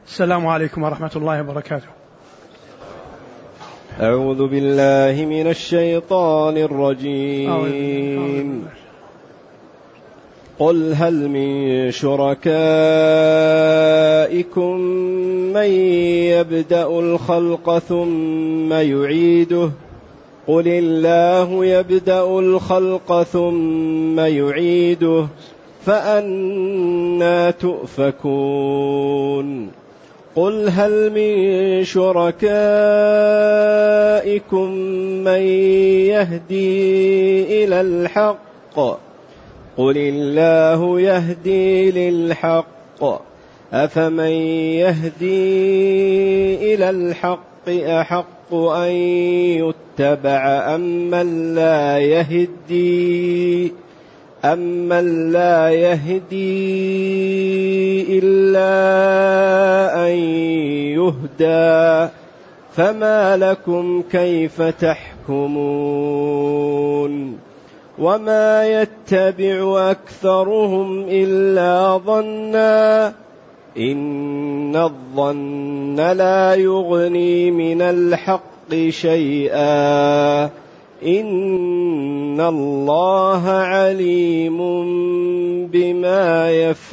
السلام عليكم ورحمة الله وبركاته. أعوذ بالله من الشيطان الرجيم. قل هل من شركائكم من يبدأ الخلق ثم يعيده قل الله يبدأ الخلق ثم يعيده فأنى تؤفكون. قل هل من شركائكم من يهدي إلى الحق قل الله يهدي للحق أفمن يهدي إلى الحق أحق أن يتبع أمن لا يهدي إلا أن يهدى فما لكم كيف تحكمون. وما يتبع أكثرهم إلا ظنا إن الظن لا يغني من الحق شيئا إن الله عليم بما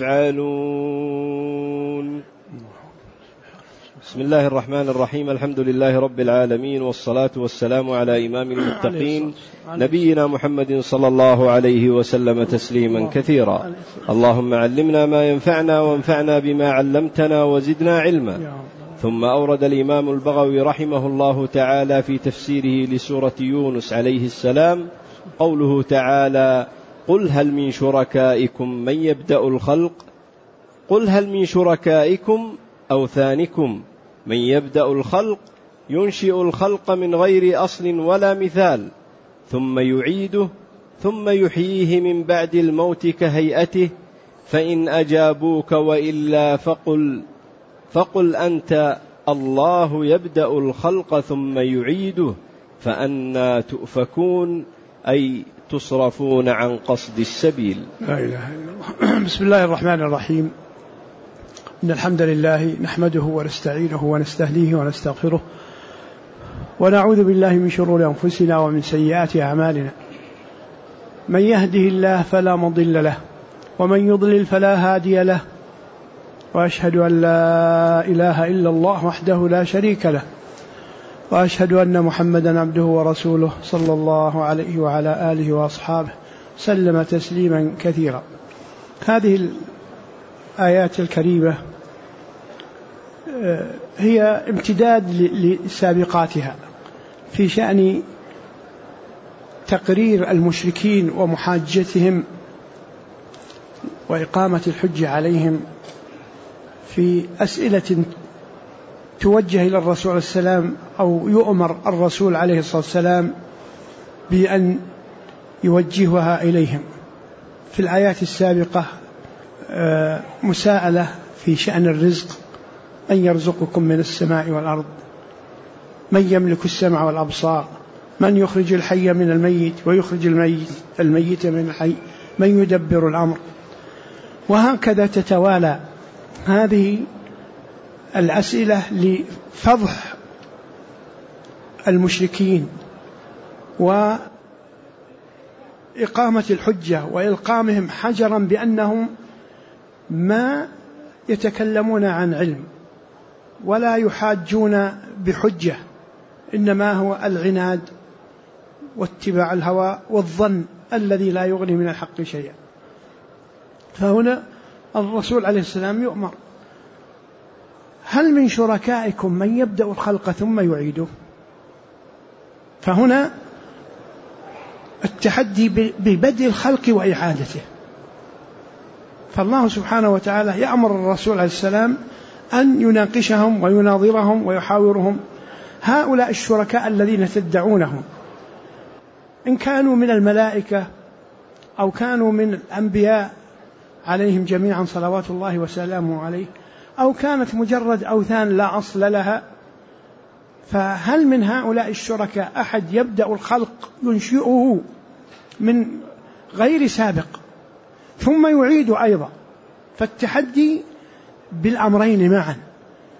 يفعلون. بسم الله الرحمن الرحيم. الحمد لله رب العالمين، والصلاة والسلام على إمام المتقين نبينا محمد صلى الله عليه وسلم تسليما كثيرا. اللهم علمنا ما ينفعنا وانفعنا بما علمتنا وزدنا علما. ثم أورد الإمام البغوي رحمه الله تعالى في تفسيره لسورة يونس عليه السلام قوله تعالى: قل هل من شركائكم من يبدأ الخلق. قل هل من شركائكم أوثانكم من يبدأ الخلق ينشئ الخلق من غير أصل ولا مثال ثم يعيده ثم يحييه من بعد الموت كهيئته فإن أجابوك وإلا فقل أنت الله يبدأ الخلق ثم يعيده فأنى تؤفكون أي تصرفون عن قصد السبيل. لا إله إلا الله. بسم الله الرحمن الرحيم. إن الحمد لله نحمده ونستعينه ونستهديه ونستغفره ونعوذ بالله من شرور أنفسنا ومن سيئات أعمالنا. من يهده الله فلا مضل له ومن يضلل فلا هادي له، وأشهد أن لا إله إلا الله وحده لا شريك له، وأشهد أن محمدا عبده ورسوله صلى الله عليه وعلى آله وأصحابه سلم تسليما كثيرا. هذه الآيات الكريمة هي امتداد لسابقاتها في شأن تقرير المشركين ومحاجتهم وإقامة الحجة عليهم في أسئلة توجه إلى الرسول عليه السلام أو يؤمر الرسول عليه الصلاة والسلام بأن يوجهها إليهم. في الآيات السابقة مساءلة في شأن الرزق: من يرزقكم من السماء والأرض، من يملك السمع والأبصار، من يخرج الحي من الميت ويخرج الميت من الحي، من يدبر الأمر. وهكذا تتوالى هذه الأسئلة لفضح المشركين وإقامة الحجة وإلقامهم حجرا بأنهم ما يتكلمون عن علم ولا يحاجون بحجة، إنما هو العناد واتباع الهوى والظن الذي لا يغني من الحق شيئا. فهنا الرسول عليه السلام يؤمر: هل من شركائكم من يبدأ الخلق ثم يعيده؟ فهنا التحدي ببدء الخلق وإعادته. فالله سبحانه وتعالى يأمر الرسول عليه السلام أن يناقشهم ويناظرهم ويحاورهم. هؤلاء الشركاء الذين تدعونهم إن كانوا من الملائكة أو كانوا من الأنبياء عليهم جميعا صلوات الله وسلامه عليه، أو كانت مجرد أوثان لا أصل لها، فهل من هؤلاء الشركاء أحد يبدأ الخلق ينشئه من غير سابق ثم يعيد أيضا؟ فالتحدي بالأمرين معا،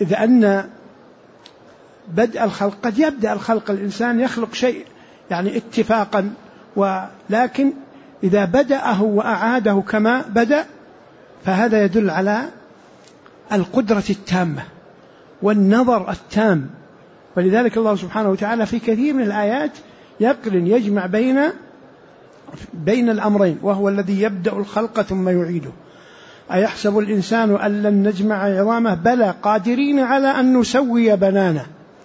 إذ أن بدء الخلق قد يبدأ الخلق الإنسان يخلق شيء يعني اتفاقا، ولكن إذا بدأه وأعاده كما بدأ فهذا يدل على القدرة التامة والنظر التام. ولذلك الله سبحانه وتعالى في كثير من الآيات يجمع بين الأمرين، وهو الذي يبدأ الخلق ثم يعيده. أيحسب الإنسان أن لن نجمع عظامه بلى قادرين على أن نسوي بنانه.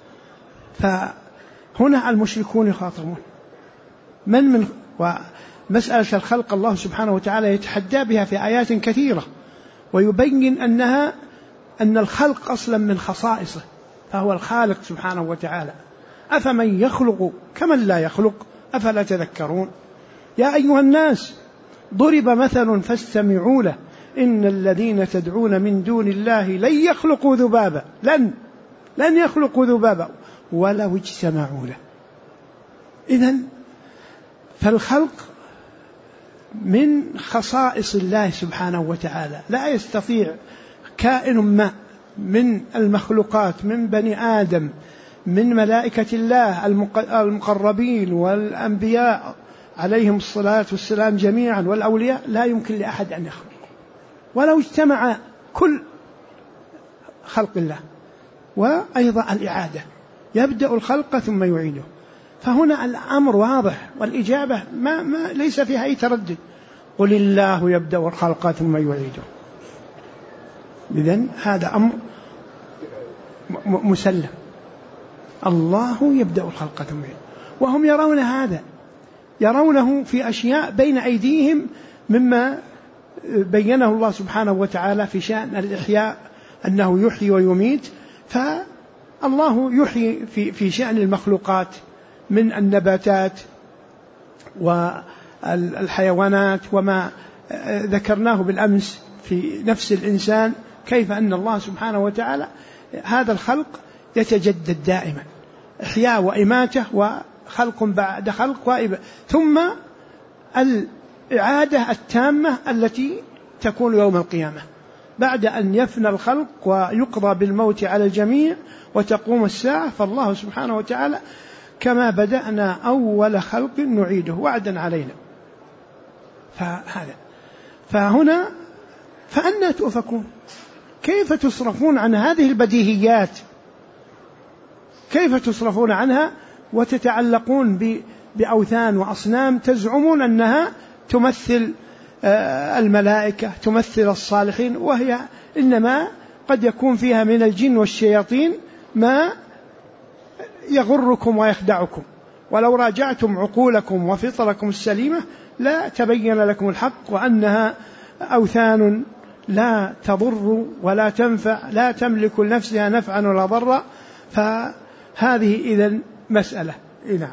فهنا المشركون يخاطبون ومسألة الخلق الله سبحانه وتعالى يتحدى بها في آيات كثيرة، ويبين أن الخلق أصلا من خصائصه، فهو الخالق سبحانه وتعالى. أفمن يخلق كمن لا يخلق أفلا تذكرون. يا أيها الناس ضرب مثل فاستمعوا له إن الذين تدعون من دون الله لن يخلقوا ذبابا لن يخلقوا ذبابا ولو اجتمعوا له. إذن فالخلق من خصائص الله سبحانه وتعالى، لا يستطيع كائن ما من المخلوقات من بني آدم من ملائكة الله المقربين والأنبياء عليهم الصلاة والسلام جميعا والأولياء، لا يمكن لأحد أن يخلق ولو اجتمع كل خلق الله. وأيضا الإعادة، يبدأ الخلق ثم يعيده. فهنا الأمر واضح، والإجابة ليس فيها أي تردد، قل الله يبدأ الخلق ثم يعيده. إذن هذا أمر مسلم، الله يبدأ الخلق ثم يعيده. وهم يرون هذا، يرونه في أشياء بين أيديهم مما بينه الله سبحانه وتعالى في شأن الإحياء أنه يحيي ويميت. فالله يحيي في شأن المخلوقات من النباتات والحيوانات، وما ذكرناه بالأمس في نفس الإنسان، كيف أن الله سبحانه وتعالى هذا الخلق يتجدد دائما، إحياء وإماتة وخلق بعد خلق ثم الإعادة التامة التي تكون يوم القيامة بعد أن يفنى الخلق ويقضى بالموت على الجميع وتقوم الساعة. فالله سبحانه وتعالى كما بدأنا أول خلق نعيده وعدا علينا. فهنا فأنى تؤفكون؟ كيف تصرفون عن هذه البديهيات؟ كيف تصرفون عنها وتتعلقون بأوثان وأصنام تزعمون أنها تمثل الملائكة، تمثل الصالحين، وهي إنما قد يكون فيها من الجن والشياطين ما يغركم ويخدعكم، ولو راجعتم عقولكم وفطركم السليمة لا تبين لكم الحق، وأنها أوثان لا تضر ولا تنفع، لا تملك لنفسها نفعا ولا ضرا. فهذه إذن مسألة. نعم.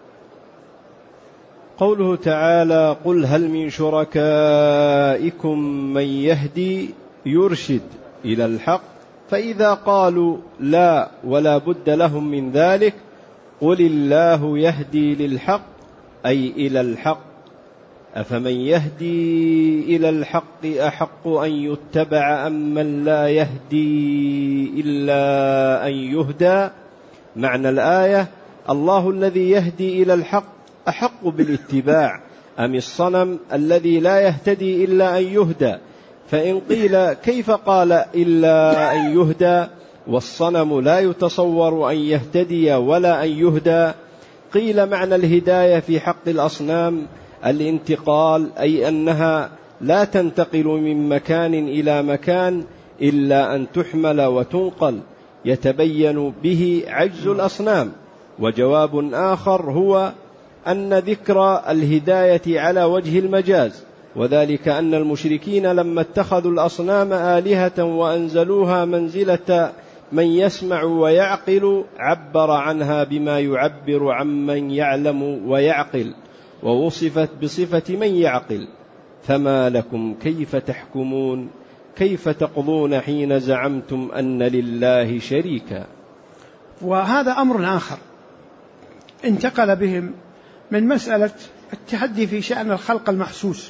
قوله تعالى قل هل من شركائكم من يهدي يرشد إلى الحق، فإذا قالوا لا ولا بد لهم من ذلك قل الله يهدي للحق أي إلى الحق، أفمن يهدي إلى الحق أحق أن يتبع أم من لا يهدي إلا أن يهدى. معنى الآية الله الذي يهدي إلى الحق أحق بالاتباع أم الصنم الذي لا يهتدي إلا أن يهدى؟ فإن قيل كيف قال إلا أن يهدى والصنم لا يتصور أن يهتدي ولا أن يهدى؟ قيل معنى الهداية في حق الأصنام الانتقال، أي أنها لا تنتقل من مكان إلى مكان إلا أن تحمل وتنقل، يتبين به عجز الأصنام. وجواب آخر هو أن ذكر الهداية على وجه المجاز، وذلك أن المشركين لما اتخذوا الأصنام آلهة وأنزلوها منزلة من يسمع ويعقل عبر عنها بما يعبر عمن يعلم ويعقل، ووصفت بصفة من يعقل. فما لكم كيف تحكمون؟ كيف تقضون حين زعمتم أن لله شريكا؟ وهذا أمر آخر انتقل بهم من مسألة التحدي في شأن الخلق المحسوس،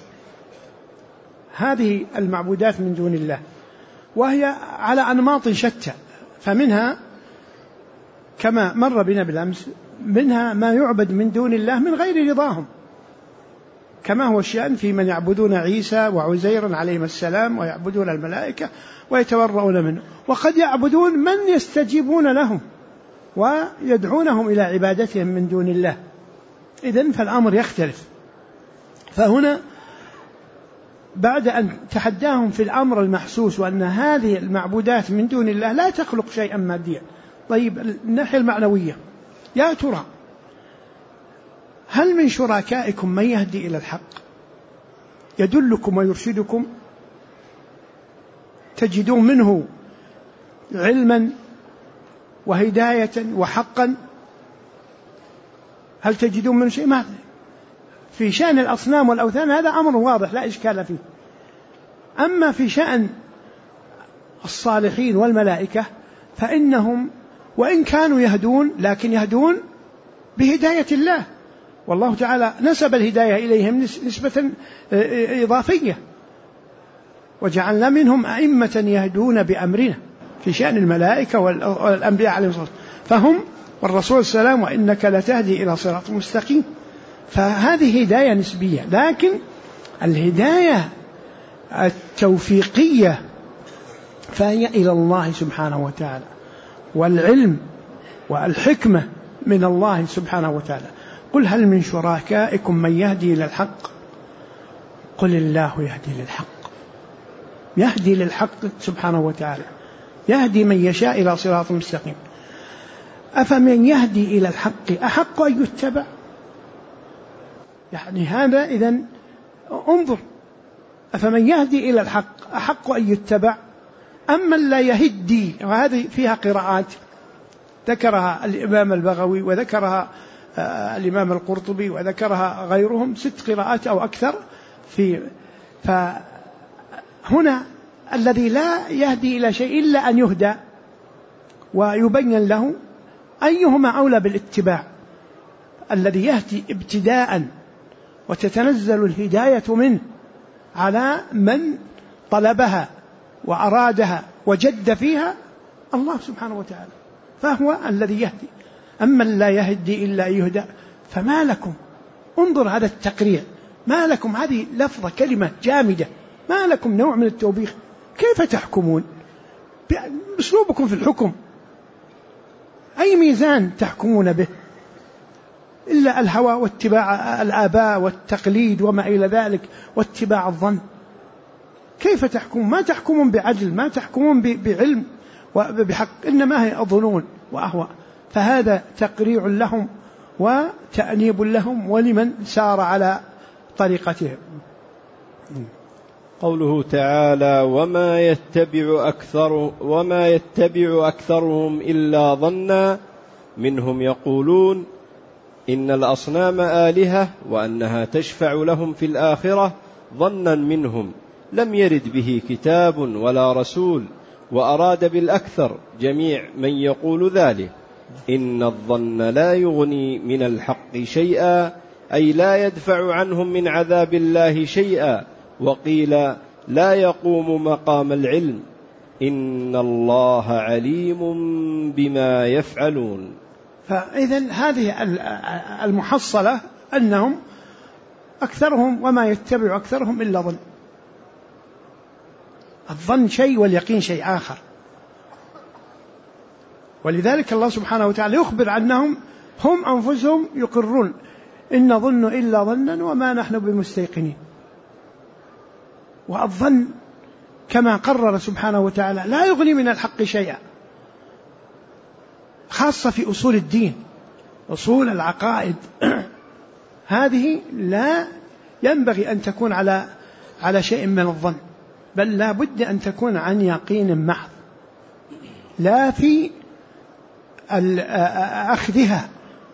هذه المعبودات من دون الله، وهي على أنماط شتى، فمنها كما مر بنا بالأمس منها ما يعبد من دون الله من غير رضاهم، كما هو الشأن في من يعبدون عيسى وعزير عليهم السلام ويعبدون الملائكة ويتورؤون منه، وقد يعبدون من يستجيبون لهم ويدعونهم إلى عبادتهم من دون الله. إذن فالأمر يختلف. فهنا بعد أن تحداهم في الأمر المحسوس وأن هذه المعبودات من دون الله لا تخلق شيئا ماديا، طيب الناحية المعنوية، يا ترى هل من شركائكم من يهدي إلى الحق يدلكم ويرشدكم، تجدون منه علما وهداية وحقا؟ هل تجدون من شيء؟ ما في شأن الأصنام والأوثان هذا أمر واضح لا إشكال فيه. أما في شأن الصالحين والملائكة فإنهم وإن كانوا يهدون لكن يهدون بهداية الله، والله تعالى نسب الهداية إليهم نسبة إضافية، وجعلنا منهم أئمة يهدون بأمرنا في شأن الملائكة والأنبياء عليهم الصلاة والسلام، فهم والرسول صلى الله عليه وسلم وإنك لتهدي إلى صراط مستقيم. فهذه هداية نسبية، لكن الهداية التوفيقية فهي إلى الله سبحانه وتعالى، والعلم والحكمة من الله سبحانه وتعالى. قل هل من شركائكم من يهدي إلى الحق؟ قل الله يهدي للحق، يهدي للحق سبحانه وتعالى، يهدي من يشاء إلى صراط مستقيم. أفمن يهدي إلى الحق أحق أن يتبع؟ يعني هذا إذن انظر، أفمن يهدي إلى الحق أحق أن يتبع أما لا يهدي. وهذه فيها قراءات ذكرها الإمام البغوي وذكرها الإمام القرطبي وذكرها غيرهم 6 قراءات أو أكثر. فهنا الذي لا يهدي إلى شيء إلا أن يهدى ويبين له أيهما أولى بالاتباع، الذي يهدي ابتداء وتتنزل الهداية منه على من طلبها وأرادها وجد فيها الله سبحانه وتعالى، فهو الذي يهدي. أما لا يهدي إلا يهدى فما لكم، انظر هذا التقريع، ما لكم، هذه لفظة كلمة جامدة، ما لكم نوع من التوبيخ، كيف تحكمون؟ بأسلوبكم في الحكم أي ميزان تحكمون به إلا الهوى واتباع الآباء والتقليد وما إلى ذلك واتباع الظن. كيف تحكمون؟ ما تحكمون بعدل، ما تحكمون بعلم وبحق، إنما هي ظنون وأهواء. فهذا تقريع لهم وتأنيب لهم ولمن سار على طريقتهم. قوله تعالى وما يتبع أكثرهم إلا ظنا منهم يقولون إن الأصنام آلهة وأنها تشفع لهم في الآخرة ظنا منهم لم يرد به كتاب ولا رسول، وأراد بالأكثر جميع من يقول ذلك. إن الظن لا يغني من الحق شيئا، أي لا يدفع عنهم من عذاب الله شيئا. وقيل لا يقوم مقام العلم، إن الله عليم بما يفعلون. فإذن هذه المحصلة أنهم أكثرهم وما يتبع أكثرهم إلا ظن. الظن شيء واليقين شيء آخر، ولذلك الله سبحانه وتعالى يخبر عنهم هم أنفسهم يقرون إن نظن إلا ظنا وما نحن بمستيقنين. والظن كما قرر سبحانه وتعالى لا يغني من الحق شيئا، خاصة في أصول الدين، أصول العقائد هذه لا ينبغي أن تكون على شيء من الظن، بل لا بد أن تكون عن يقين محض، لا في أخذها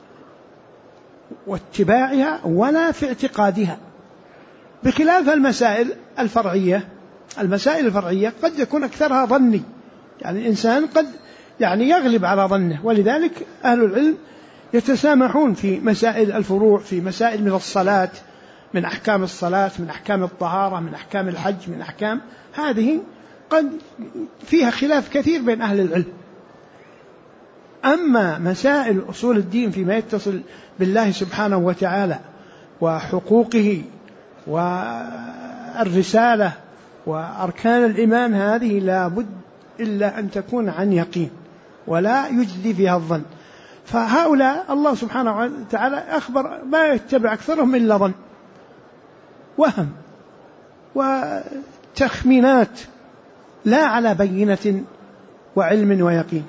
واتباعها ولا في اعتقادها، بخلاف المسائل الفرعية. المسائل الفرعية قد يكون أكثرها ظني، يعني الإنسان قد يغلب على ظنه، ولذلك أهل العلم يتسامحون في مسائل الفروع، في مسائل من الصلاة، من أحكام الصلاة، من أحكام الطهارة، من أحكام الحج، من أحكام هذه قد فيها خلاف كثير بين أهل العلم، أما مسائل أصول الدين فيما يتصل بالله سبحانه وتعالى وحقوقه والرسالة وأركان الإيمان، هذه لا بد إلا أن تكون عن يقين ولا يجدي فيها الظن. فهؤلاء الله سبحانه وتعالى أخبر ما يتبع أكثرهم إلا ظن، وهم وتخمينات لا على بينة وعلم ويقين.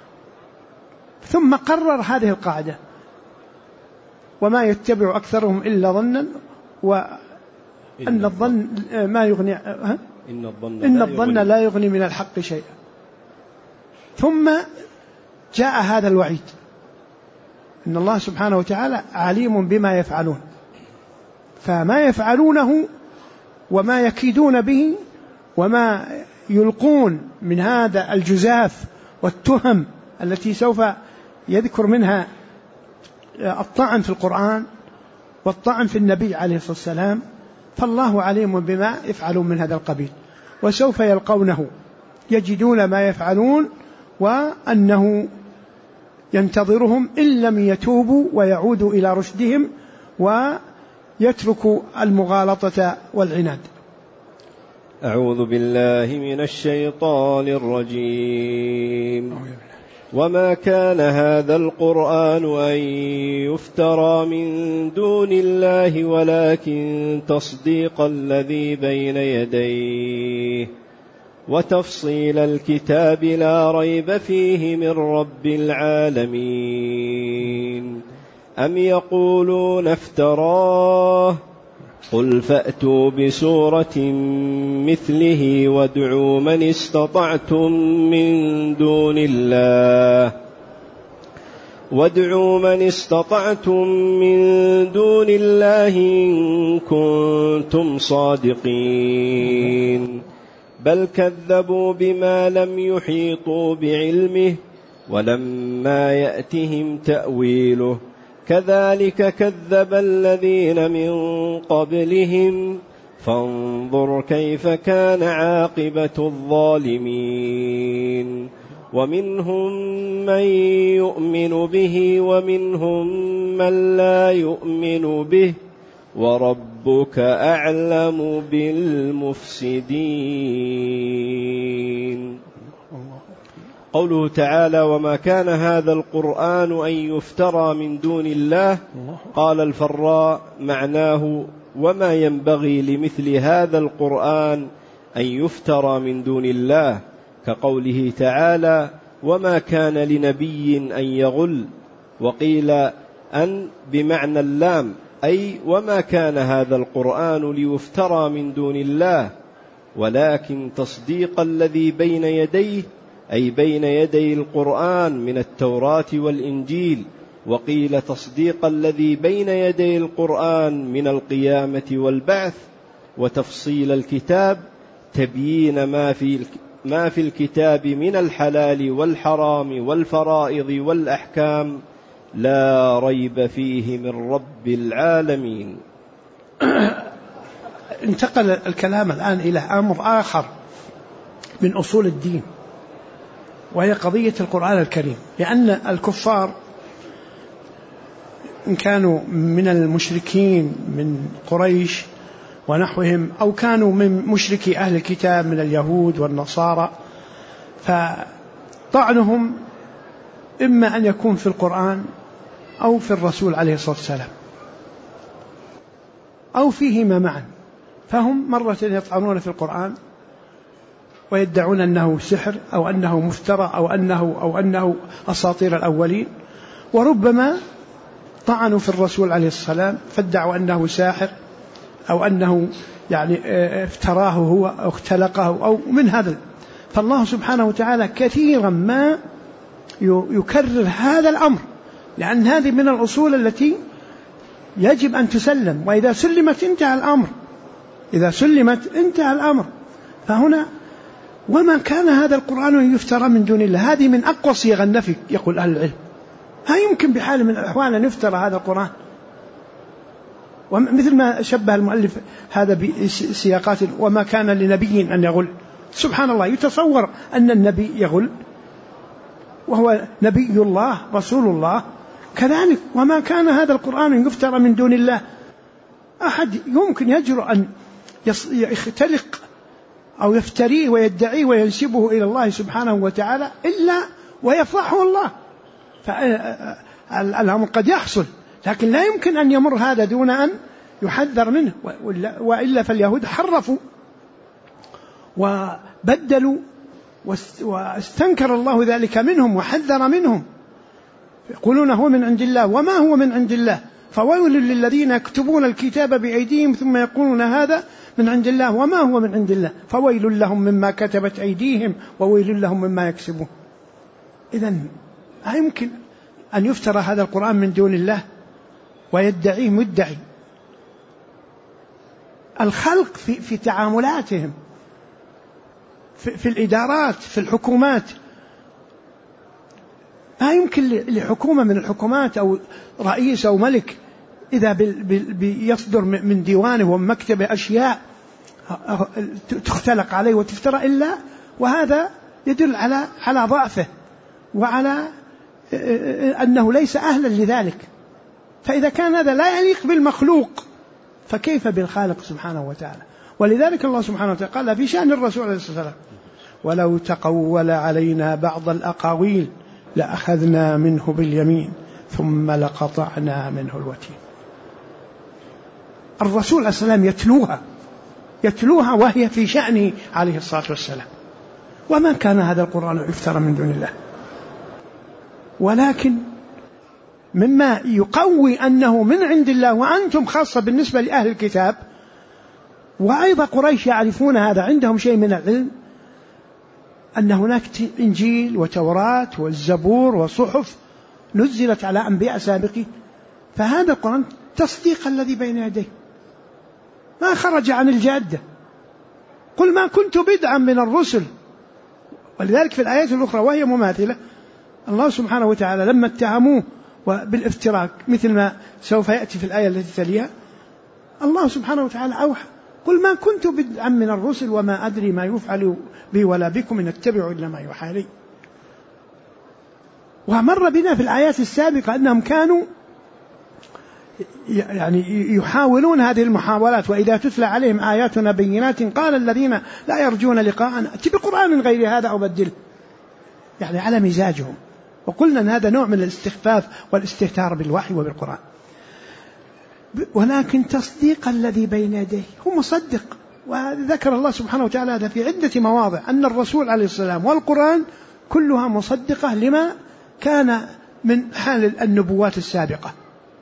ثم قرر هذه القاعدة: وما يتبع أكثرهم إلا ظنا، وأن الظن ما يغني، إن الظن لا يغني من الحق شيئا. ثم جاء هذا الوعيد: إن الله سبحانه وتعالى عليم بما يفعلون، فما يفعلونه وما يكيدون به وما يلقون من هذا الجزاف والتهم التي سوف يذكر منها الطعن في القرآن والطعن في النبي عليه الصلاة والسلام، فالله عليم بما يفعلون من هذا القبيل، وسوف يلقونه يجدون ما يفعلون، وأنه ينتظرهم إن لم يتوبوا ويعودوا إلى رشدهم ويتركوا المغالطة والعناد. أعوذ بالله من الشيطان الرجيم. وما كان هذا القرآن أن يفترى من دون الله ولكن تصديق الذي بين يديه وتفصيل الكتاب لا ريب فيه من رب العالمين. أم يقولون افتراه قل فأتوا بسورة مثله وادعوا من استطعتم من دون الله إن كنتم صادقين. بل كذبوا بما لم يحيطوا بعلمه ولما يأتهم تأويله كذلك كذب الذين من قبلهم فانظر كيف كان عاقبة الظالمين. ومنهم من يؤمن به ومنهم من لا يؤمن به وربك أعلم بالمفسدين. قوله تعالى: وما كان هذا القرآن أن يفترى من دون الله، قال الفراء معناه: وما ينبغي لمثل هذا القرآن أن يفترى من دون الله، كقوله تعالى: وما كان لنبي أن يغل. وقيل أن بمعنى اللام، أي وما كان هذا القرآن ليفترى من دون الله، ولكن تصديق الذي بين يديه، أي بين يدي القرآن من التوراة والإنجيل. وقيل تصديق الذي بين يدي القرآن من القيامة والبعث. وتفصيل الكتاب تبيين ما في الكتاب من الحلال والحرام والفرائض والأحكام لا ريب فيه من رب العالمين. انتقل الكلام الآن إلى أمر آخر من أصول الدين، وهي قضية القرآن الكريم. لأن الكفار إن كانوا من المشركين من قريش ونحوهم، أو كانوا من مشركي أهل الكتاب من اليهود والنصارى، فطعنهم إما أن يكون في القرآن أو في الرسول عليه الصلاة والسلام أو فيهما معا. فهم مرة يطعنون في القرآن ويدعون أنه سحر أو أنه مفترى أو أنه أساطير الأولين، وربما طعنوا في الرسول عليه السلام فادعوا أنه ساحر أو أنه يعني افتراه هو أو اختلقه أو من هذا. فالله سبحانه وتعالى كثيرا ما يكرر هذا الأمر، لأن هذه من الأصول التي يجب أن تسلم، وإذا سلمت انتهى الأمر. فهنا وما كان هذا القرآن يفترى من دون الله، هذه من أقوى صيغ النفي يقول أهل العلم. ها يمكن بحال من الأحوال أن يفترى هذا القرآن، ومثل ما شبه المؤلف هذا بسياقات: وما كان لنبي أن يغل. سبحان الله، يتصور أن النبي يغل، وهو نبي الله رسول الله، كذلك وما كان هذا القرآن يفترى من دون الله. أحد يمكن يجرؤ أن يختلق أو يفتريه ويدعيه وينسبه إلى الله سبحانه وتعالى إلا ويفضحه الله. فالأمر قد يحصل، لكن لا يمكن أن يمر هذا دون أن يحذر منه، وإلا فاليهود حرفوا وبدلوا واستنكر الله ذلك منهم وحذر منهم، يقولون هو من عند الله وما هو من عند الله، فويل للذين يكتبون الكتاب بأيديهم ثم يقولون هذا من عند الله وما هو من عند الله فويل لهم مما كتبت أيديهم وويل لهم مما يكسبون. إذن لا يمكن أن يفترى هذا القرآن من دون الله ويدعيه مدعي. الخلق في تعاملاتهم في الإدارات في الحكومات، لا يمكن لحكومة من الحكومات أو رئيس أو ملك إذا يصدر من ديوانه ومن مكتبه أشياء تختلق عليه وتفترى إلا وهذا يدل على ضعفه وعلى أنه ليس أهلا لذلك. فإذا كان هذا لا يليق بالمخلوق فكيف بالخالق سبحانه وتعالى؟ ولذلك الله سبحانه وتعالى قال في شأن الرسول عليه الصلاة والسلام: ولو تقول علينا بعض الأقاويل لأخذنا منه باليمين ثم لقطعنا منه الوتين. الرسول عليه السلام يتلوها وهي في شأنه عليه الصلاة والسلام، وما كان هذا القرآن يفترى من دون الله. ولكن مما يقوي أنه من عند الله وأنتم خاصة بالنسبة لأهل الكتاب، وأيضا قريش يعرفون هذا، عندهم شيء من العلم أن هناك إنجيل وتوراة والزبور وصحف نزلت على أنبياء سابقين، فهذا القرآن تصديق الذي بين يديه، ما خرج عن الجادة. قل ما كنت بدعا من الرسل. ولذلك في الآيات الأخرى وهي مماثلة الله سبحانه وتعالى لما اتهموه بالافتراك مثل ما سوف يأتي في الآية التي تليها، الله سبحانه وتعالى أوحى: قل ما كنت بدعا من الرسل وما أدري ما يفعل بي ولا بكم إن أتبع إلا ما يوحى لي. ومر بنا في الآيات السابقة أنهم كانوا يعني يحاولون هذه المحاولات، وإذا تتلى عليهم آياتنا بينات قال الذين لا يرجون لقاءنا ائت بقرآن غير هذا أو بدله، يعني على مزاجهم. وقلنا أن هذا نوع من الاستخفاف والاستهتار بالوحي وبالقرآن. ولكن تصديق الذي بين يديه هو مصدق. وذكر الله سبحانه وتعالى هذا في عدة مواضع، أن الرسول عليه السلام والقرآن كلها مصدقة لما كان من حال النبوات السابقة،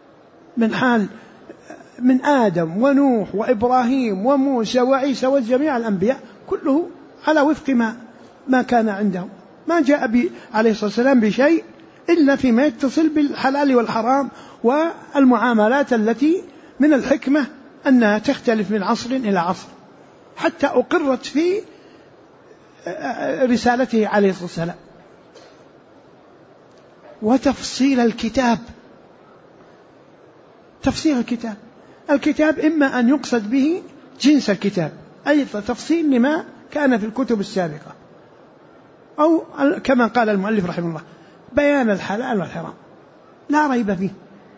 من آدم ونوح وإبراهيم وموسى وعيسى وجميع الأنبياء، كله على وفق ما كان عندهم. ما جاء عليه الصلاة والسلام بشيء إلا فيما يتصل بالحلال والحرام والمعاملات التي من الحكمة أنها تختلف من عصر إلى عصر، حتى أقرت في رسالته عليه الصلاة والسلام. وتفصيل الكتاب، تفصيل الكتاب إما أن يقصد به جنس الكتاب أي تفصيل لما كان في الكتب السابقة، أو كما قال المؤلف رحمه الله: بيان الحلال والحرام لا ريب فيه.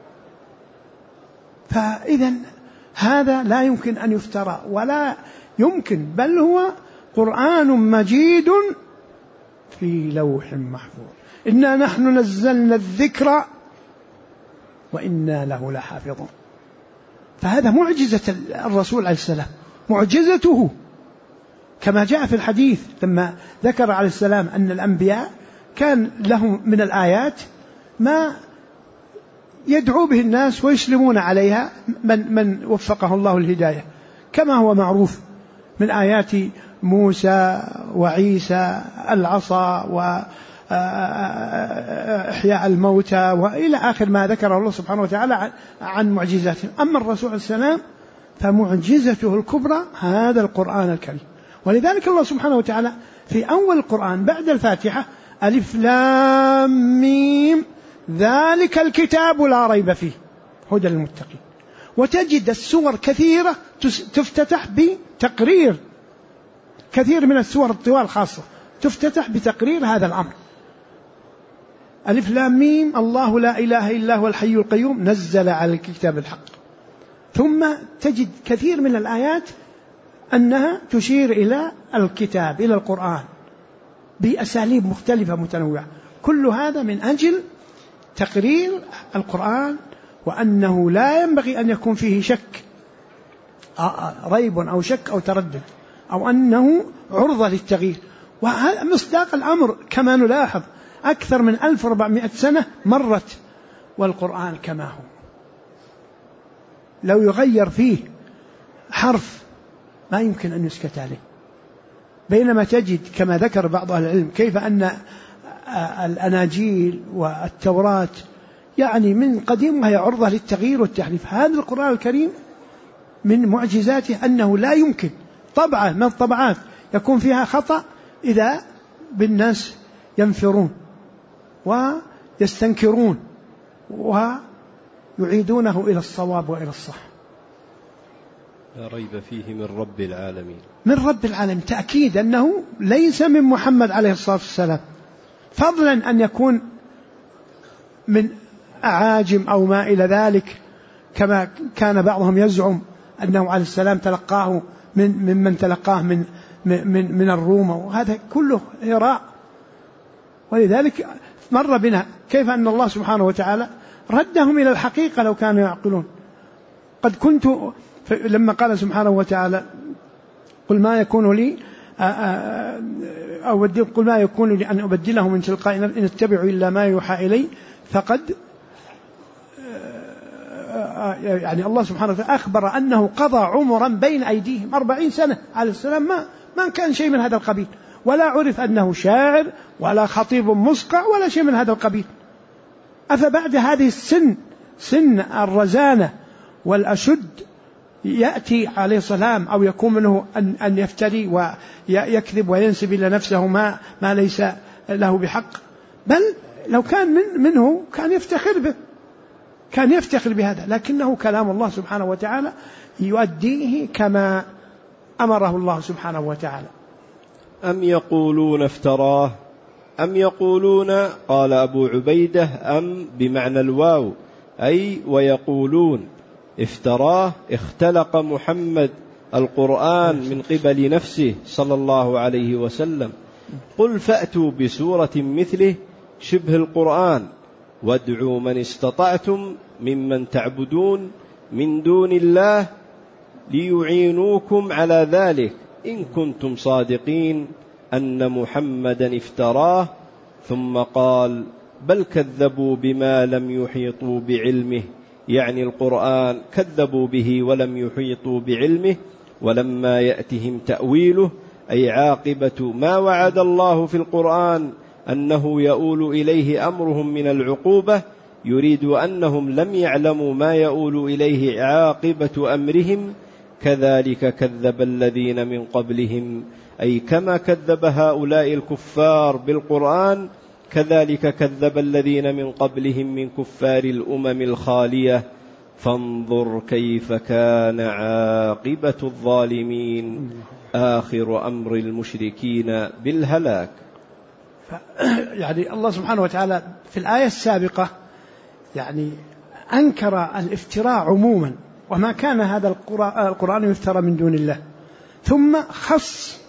فإذا هذا لا يمكن أن يفترى ولا يمكن، بل هو قرآن مجيد في لوح محفوظ. إنا نحن نزلنا الذكر وإنا له لحافظون. فهذا معجزة الرسول عليه السلام، معجزته كما جاء في الحديث لما ذكر عليه السلام أن الأنبياء كان لهم من الآيات ما يدعو به الناس ويسلمون عليها من وفقه الله الهداية، كما هو معروف من آيات موسى وعيسى العصا وإحياء الموتى وإلى آخر ما ذكر الله سبحانه وتعالى عن معجزاته. أما الرسول عليه السلام فمعجزته الكبرى هذا القرآن الكريم. ولذلك الله سبحانه وتعالى في أول القرآن بعد الفاتحة: ألف لام ميم ذلك الكتاب لا ريب فيه هدى للمتقين. وتجد السور كثيرة تفتتح بتقرير، كثير من السور الطوال خاصة تفتتح بتقرير هذا الأمر. ألف لام ميم الله لا إله إلا هو الحي القيوم نزل على الكتاب الحق. ثم تجد كثير من الآيات أنها تشير إلى الكتاب، إلى القرآن، بأساليب مختلفة متنوعة. كل هذا من أجل تقرير القرآن، وأنه لا ينبغي أن يكون فيه شك، ريب أو شك أو تردد، أو أنه عرضة للتغيير. وهذا مصداق الأمر كما نلاحظ أكثر من 1400 سنة مرت والقرآن كما هو، لو يغير فيه حرف ما يمكن أن يسكت عليه. بينما تجد كما ذكر بعض أهل العلم كيف أن الأناجيل والتوراة يعني من قديم وهي عرضة للتغيير والتحريف. هذا القرآن الكريم من معجزاته أنه لا يمكن طبعة من الطبعات يكون فيها خطأ إذا بالناس ينفرون ويستنكرون ويعيدونه إلى الصواب وإلى الصح. لا ريب فيه من رب العالمين، من رب العالمين، تأكيد أنه ليس من محمد عليه الصلاة والسلام، فضلا أن يكون من أعاجم أو ما إلى ذلك، كما كان بعضهم يزعم أنه عليه السلام تلقاه من تلقاه من الروم، وهذا كله هراء. ولذلك مر بنا كيف أن الله سبحانه وتعالى ردهم إلى الحقيقة لو كانوا يعقلون. قد كنت لما قال سبحانه وتعالى قل ما يكون لي قل ما يكون لي أن أبدله من تلقاء إن أتبع إلا ما يوحى إلي، فقد يعني الله سبحانه وتعالى أخبر أنه قضى عمرا بين أيديهم 40 سنة عليه السلام، ما كان شيء من هذا القبيل، ولا عرف أنه شاعر ولا خطيب مسقع ولا شيء من هذا القبيل. أفبعد هذه سن الرزانة والأشد يأتي عليه السلام أو يكون منه أن يفتري ويكذب وينسب إلى نفسه ما ليس له بحق؟ بل لو كان منه كان يفتخر به، كان يفتخر بهذا، لكنه كلام الله سبحانه وتعالى يؤديه كما أمره الله سبحانه وتعالى. أم يقولون افتراه أم يقولون، قال أبو عبيدة أم بمعنى الواو، أي ويقولون افتراه اختلق محمد القرآن من قبل نفسه صلى الله عليه وسلم. قل فأتوا بسورة مثله شبه القرآن وادعوا من استطعتم ممن تعبدون من دون الله ليعينوكم على ذلك إن كنتم صادقين أن محمدا افتراه. ثم قال بل كذبوا بما لم يحيطوا بعلمه، يعني القرآن كذبوا به ولم يحيطوا بعلمه، ولما يأتهم تأويله أي عاقبة ما وعد الله في القرآن أنه يؤول إليه أمرهم من العقوبة، يريد أنهم لم يعلموا ما يؤول إليه عاقبة أمرهم، كذلك كذب الذين من قبلهم، أي كما كذب هؤلاء الكفار بالقرآن كذلك كذب الذين من قبلهم من كفار الأمم الخالية، فانظر كيف كان عاقبة الظالمين، آخر أمر المشركين بالهلاك. يعني الله سبحانه وتعالى في الآية السابقة يعني أنكر الافتراء عموما، وما كان هذا القرآن يفترى من دون الله، ثم خص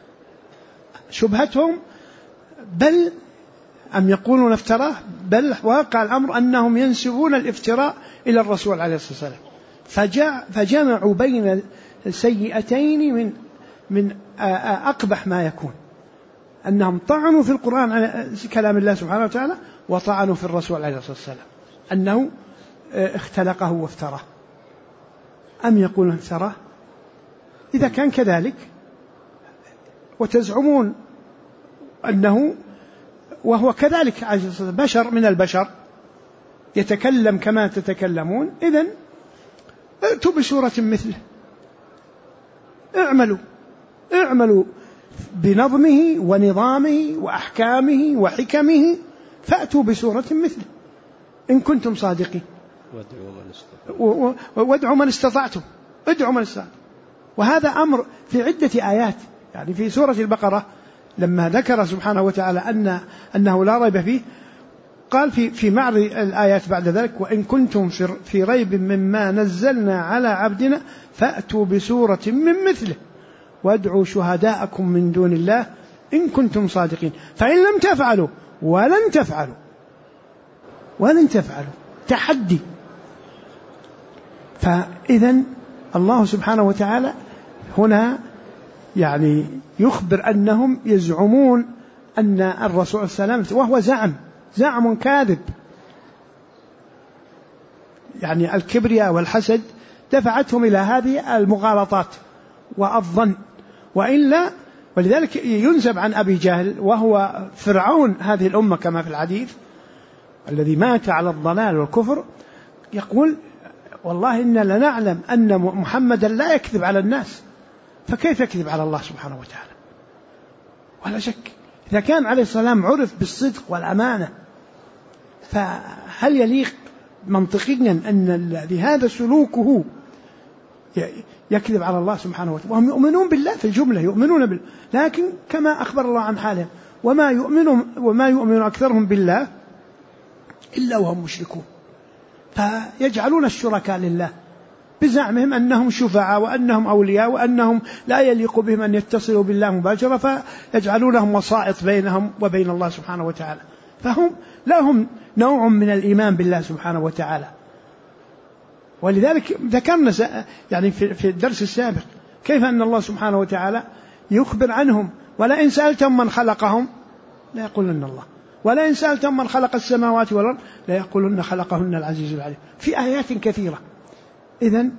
شبهتهم بل أم يقولون افتراه، بل واقع الأمر أنهم ينسبون الافتراء إلى الرسول عليه الصلاة والسلام، فجمعوا بين السيئتين من أقبح ما يكون، أنهم طعنوا في القرآن على كلام الله سبحانه وتعالى، وطعنوا في الرسول عليه الصلاة والسلام أنه اختلقه وافتراه. أم يقولون افتراه؟ إذا كان كذلك وتزعمون أنه وهو كذلك بشر من البشر يتكلم كما تتكلمون، إذن ائتوا بسورة مثله، اعملوا بنظمه ونظامه وأحكامه وحكمه، فأتوا بسورة مثله إن كنتم صادقين، وادعوا من استطعتم. وهذا أمر في عدة آيات، يعني في سورة البقرة لما ذكر سبحانه وتعالى أنه لا ريب فيه قال في معرض الآيات بعد ذلك: وإن كنتم في ريب مما نزلنا على عبدنا فأتوا بسورة من مثله وادعوا شهداءكم من دون الله إن كنتم صادقين فإن لم تفعلوا ولن تفعلوا تحدي. فإذا الله سبحانه وتعالى هنا يعني يخبر أنهم يزعمون أن الرسول صلى الله عليه وسلم، وهو زعم كاذب. يعني الكبرياء والحسد دفعتهم إلى هذه المغالطات والظن، وإلا ولذلك ينسب عن أبي جهل وهو فرعون هذه الأمة كما في الحديث الذي مات على الضلال والكفر، يقول: والله إنا لنعلم أن محمدا لا يكذب على الناس، فكيف يكذب على الله سبحانه وتعالى؟ ولا شك إذا كان عليه السلام عرف بالصدق والأمانة، فهل يليق منطقيا أن الذي هذا سلوكه يكذب على الله سبحانه وتعالى؟ وهم يؤمنون بالله في الجملة، يؤمنون بالله، لكن كما أخبر الله عن حالهم: وما يؤمن أكثرهم بالله إلا وهم مشركون. فيجعلون الشركاء لله بزعمهم أنهم شفعاء وأنهم أولياء وأنهم لا يليق بهم أن يتصلوا بالله مباشرة، فيجعلونهم وسائط بينهم وبين الله سبحانه وتعالى. فهم لهم نوع من الإيمان بالله سبحانه وتعالى. ولذلك ذكرنا يعني في الدرس السابق كيف أن الله سبحانه وتعالى يخبر عنهم: ولئن سألتم من خلقهم لا يقولن الله، ولئن سألتم من خلق السماوات والأرض لا يقولن خلقهن العزيز العليم، في آيات كثيرة. إذن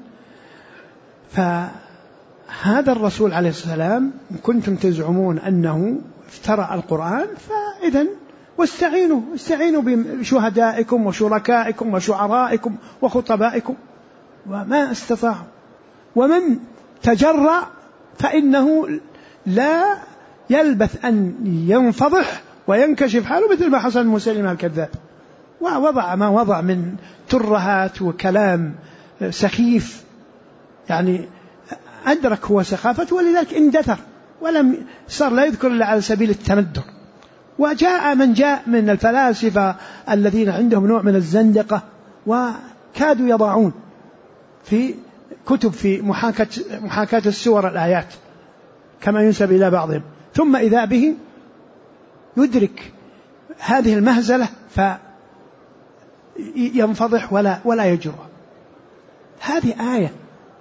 فهذا الرسول عليه السلام إن كنتم تزعمون أنه افترى القرآن، فإذن واستعينوا بشهدائكم وشركائكم وشعرائكم وخطبائكم، وما استطاعوا. ومن تجرأ فإنه لا يلبث أن ينفضح وينكشف حاله، مثل ما حصل مسيلمة الكذاب، ووضع ما وضع من ترهات وكلام سخيف، يعني أدرك هو سخافته، ولذلك اندثر ولم صار لا يذكر إلا على سبيل التندر. وجاء من جاء من الفلاسفة الذين عندهم نوع من الزندقة، وكادوا يضعون في كتب في محاكاة السور الآيات كما ينسب إلى بعضهم، ثم إذا به يدرك هذه المهزلة فينفضح ولا يجرؤ. هذه آية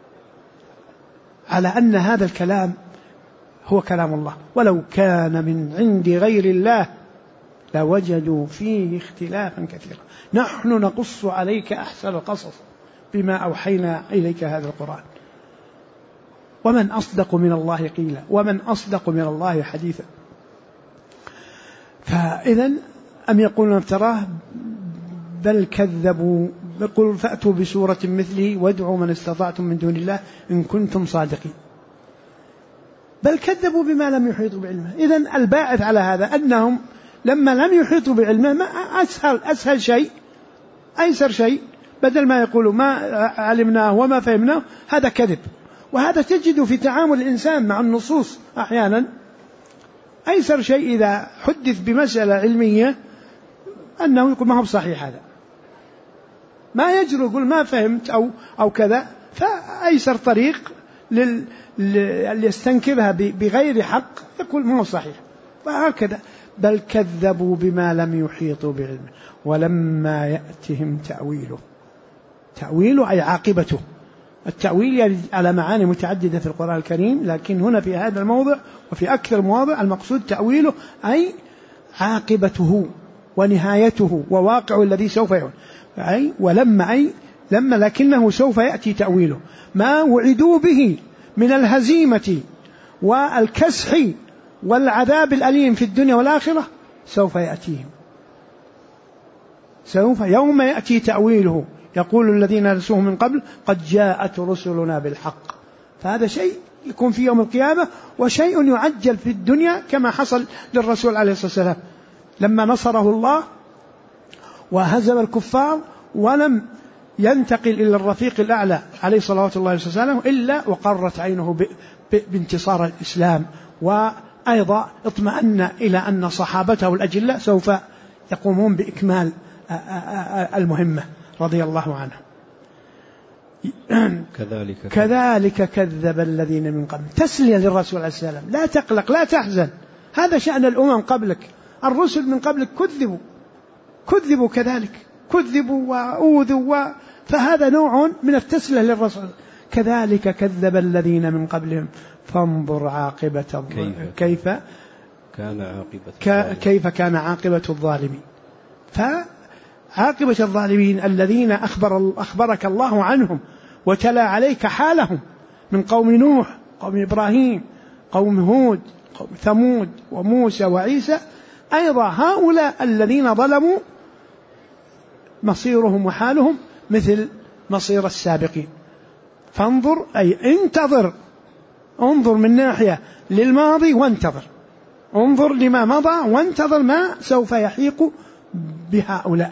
على أن هذا الكلام هو كلام الله، ولو كان من عند غير الله لوجدوا فيه اختلافا كثيرا. نحن نقص عليك أحسن القصص بما أوحينا إليك هذا القرآن، ومن أصدق من الله قيلا ومن أصدق من الله حديثا. فإذا أم يقولون افتراه بل كذبوا، يقول: فأتوا بسورة مثله وادعوا من استطعتم من دون الله إن كنتم صادقين. بل كذبوا بما لم يحيطوا بعلمه. إذن الباعث على هذا أنهم لما لم يحيطوا بعلمه، ما أسهل شيء أيسر شيء، بدل ما يقولوا ما علمناه وما فهمناه، هذا كذب. وهذا تجد في تعامل الإنسان مع النصوص أحيانا أيسر شيء إذا حدث بمسألة علمية أنه يقول ما هو صحيح، هذا ما يجرؤ يقول ما فهمت أو كذا. فأيسر طريق اللي يستنكرها بغير حق يقول ما هو صحيح. وهكذا بل كذبوا بما لم يحيطوا بعلمه ولما يأتهم تأويله أي عاقبته. التأويل على معاني متعددة في القرآن الكريم، لكن هنا في هذا الموضع وفي أكثر مواضع المقصود تأويله أي عاقبته ونهايته وواقع الذي سوف يكون. أي ولما لما لكنه سوف يأتي تأويله. ما وعدوا به من الهزيمة والكسح والعذاب الأليم في الدنيا والآخرة سوف يأتيهم، سوف يوم يأتي تأويله يقول الذين نسوه من قبل قد جاءت رسلنا بالحق. فهذا شيء يكون في يوم القيامة، وشيء يعجل في الدنيا كما حصل للرسول عليه الصلاة والسلام لما نصره الله وهزم الكفار ولم ينتقل إلى الرفيق الأعلى عليه صلوات الله وسلامه إلا وقرت عينه بانتصار الإسلام، وأيضا اطمأن إلى أن صحابته الأجلاء سوف يقومون بإكمال المهمة رضي الله عنهم. كذلك كذب الذين من قبل، تسلية للرسول عليه السلام، لا تقلق لا تحزن، هذا شأن الأمم قبلك، الرسل من قبلك كذبوا كذلك، كذبوا وأوذوا، فهذا نوع من التسلية للرسول. كذلك كذب الذين من قبلهم فانظر عاقبة كيف كان عاقبة الظالمين. فعاقبة الظالمين الذين أخبرك الله عنهم وتلا عليك حالهم من قوم نوح، قوم إبراهيم، قوم هود، قوم ثمود وموسى وعيسى، أيضا هؤلاء الذين ظلموا مصيرهم وحالهم مثل مصير السابقين. فانظر أي انظر من ناحية للماضي وانتظر، انظر لما مضى وانتظر ما سوف يحيق بهؤلاء.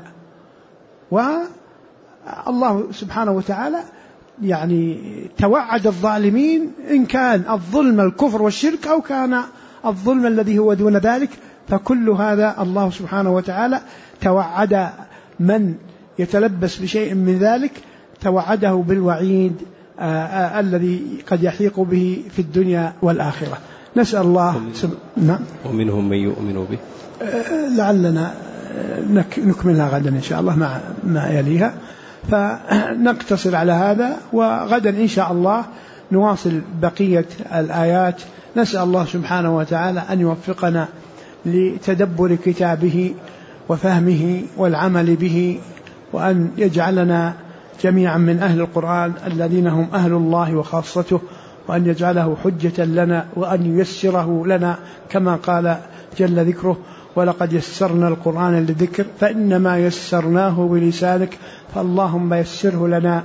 والله سبحانه وتعالى يعني توعد الظالمين، إن كان الظلم الكفر والشرك أو كان الظلم الذي هو دون ذلك، فكل هذا الله سبحانه وتعالى توعد من يتلبس بشيء من ذلك، توعده بالوعيد الذي قد يحيق به في الدنيا والآخرة. نسأل الله ومنهم من يؤمن به. لعلنا نكملها غدا إن شاء الله مع ما يليها، فنقتصر على هذا، وغدا إن شاء الله نواصل بقية الآيات. نسأل الله سبحانه وتعالى أن يوفقنا لتدبر كتابه وفهمه والعمل به، وأن يجعلنا جميعا من أهل القرآن الذين هم أهل الله وخاصته، وأن يجعله حجة لنا، وأن ييسره لنا كما قال جل ذكره: ولقد يسرنا القرآن للذكر فإنما يسرناه بلسانك، فاللهم يسره لنا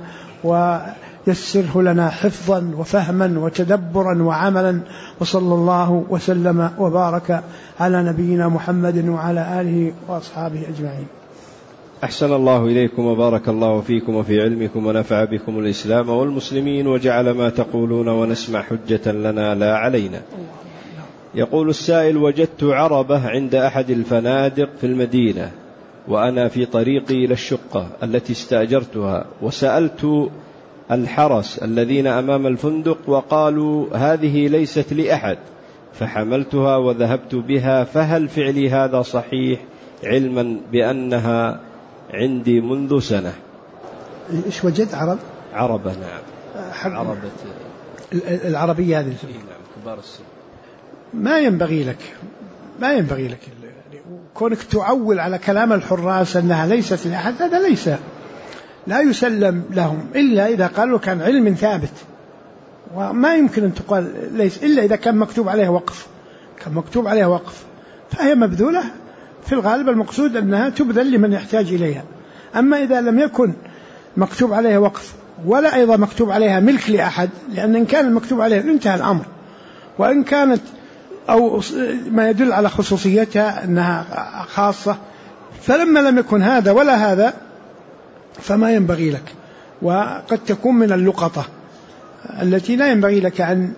ويسره لنا حفظا وفهما وتدبرا وعملا. وصلى الله وسلم وبارك على نبينا محمد وعلى آله وأصحابه أجمعين. أحسن الله إليكم وبارك الله فيكم وفي علمكم ونفع بكم الإسلام والمسلمين، وجعل ما تقولون ونسمع حجة لنا لا علينا. يقول السائل: وجدت عربة عند أحد الفنادق في المدينة وأنا في طريقي إلى الشقة التي استأجرتها، وسألت الحرس الذين أمام الفندق وقالوا هذه ليست لأحد، فحملتها وذهبت بها، فهل فعلي هذا صحيح علما بأنها عندي منذ سنة؟ إيش وجد؟ عربة. نعم، عربة العربية هذه. نعم، كبار السن. ما ينبغي لك كونك تعول على كلام الحراس أنها ليست لأحد، هذا لا يسلم لهم إلا إذا قالوا كان علم ثابت، وما يمكن أن تقال ليس إلا إذا كان مكتوب عليها وقف، فهي مبذولة في الغالب. المقصود أنها تبذل لمن يحتاج إليها. أما إذا لم يكن مكتوب عليها وقف ولا أيضا مكتوب عليها ملك لأحد، لأن إن كان المكتوب عليها انتهى الأمر، وإن كانت أو ما يدل على خصوصيتها أنها خاصة، فلما لم يكن هذا ولا هذا فما ينبغي لك. وقد تكون من اللقطة التي لا ينبغي لك أن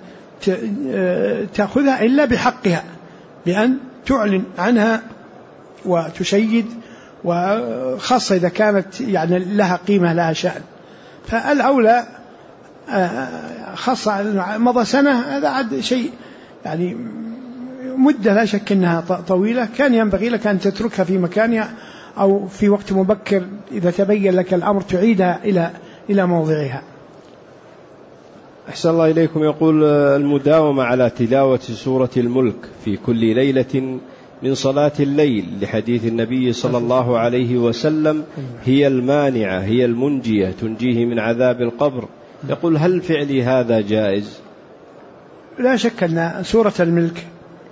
تأخذها إلا بحقها، بأن تعلن عنها وتشيد، وخاصة إذا كانت يعني لها قيمة لها شأن. فالأولى خاصة مضى سنة، هذا عاد شيء يعني مدة لا شك أنها طويلة، كان ينبغي لك أن تتركها في مكانها أو في وقت مبكر إذا تبين لك الأمر تعيدها إلى موضعها. أحسن الله إليكم. يقول: المداومة على تلاوة سورة الملك في كل ليلة من صلاة الليل لحديث النبي صلى الله عليه وسلم هي المانعة، هي المنجية، تنجيه من عذاب القبر. يقول: هل فعلي هذا جائز؟ لا شك أن سورة الملك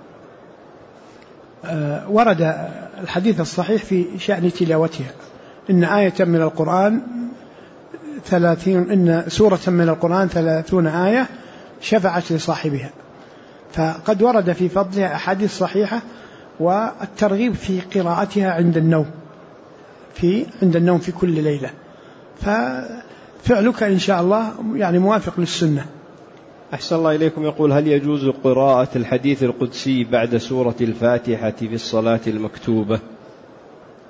ورد الحديث الصحيح في شأن تلاوتها، إن آية من القرآن 30، إن سورة من القرآن 30 آية شفعت لصاحبها. فقد ورد في فضلها أحاديث صحيحة، والترغيب في قراءتها عند النوم في كل ليلة. ففعلك إن شاء الله يعني موافق للسنة. أحسن الله إليكم. يقول: هل يجوز قراءة الحديث القدسي بعد سورة الفاتحة في الصلاة المكتوبة؟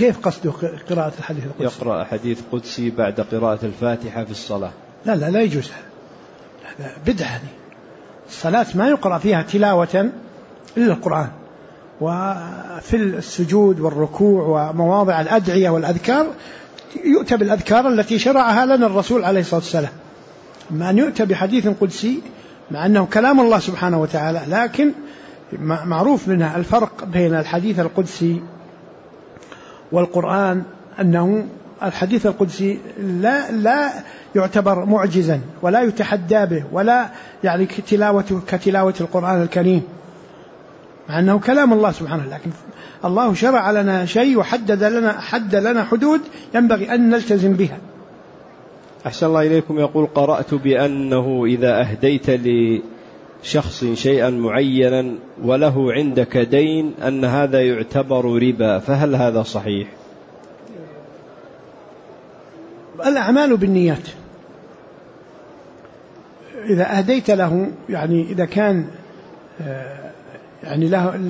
كيف قصده قراءة الحديث القدسي؟ يقرأ حديث قدسي بعد قراءة الفاتحة في الصلاة. لا يجوز، هذا بدعة. الصلاة ما يقرأ فيها تلاوة إلا القرآن، وفي السجود والركوع ومواضع الأدعية والأذكار يؤتى بالأذكار التي شرعها لنا الرسول عليه الصلاة والسلام. أما أن يؤتى بحديث قدسي مع أنه كلام الله سبحانه وتعالى، لكن معروف منها الفرق بين الحديث القدسي والقرآن، أنه الحديث القدسي لا يعتبر معجزا ولا يتحدى به ولا يعني كتلاوة القرآن الكريم، مع أنه كلام الله سبحانه، لكن الله شرع لنا شيء وحد لنا حدود ينبغي أن نلتزم بها. أحسن الله إليكم. يقول: قرأت بأنه إذا أهديت لشخص شيئا معينا وله عندك دين أن هذا يعتبر ربا، فهل هذا صحيح؟ الأعمال بالنيات. إذا أهديت له، يعني إذا كان يعني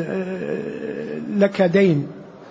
لك دين،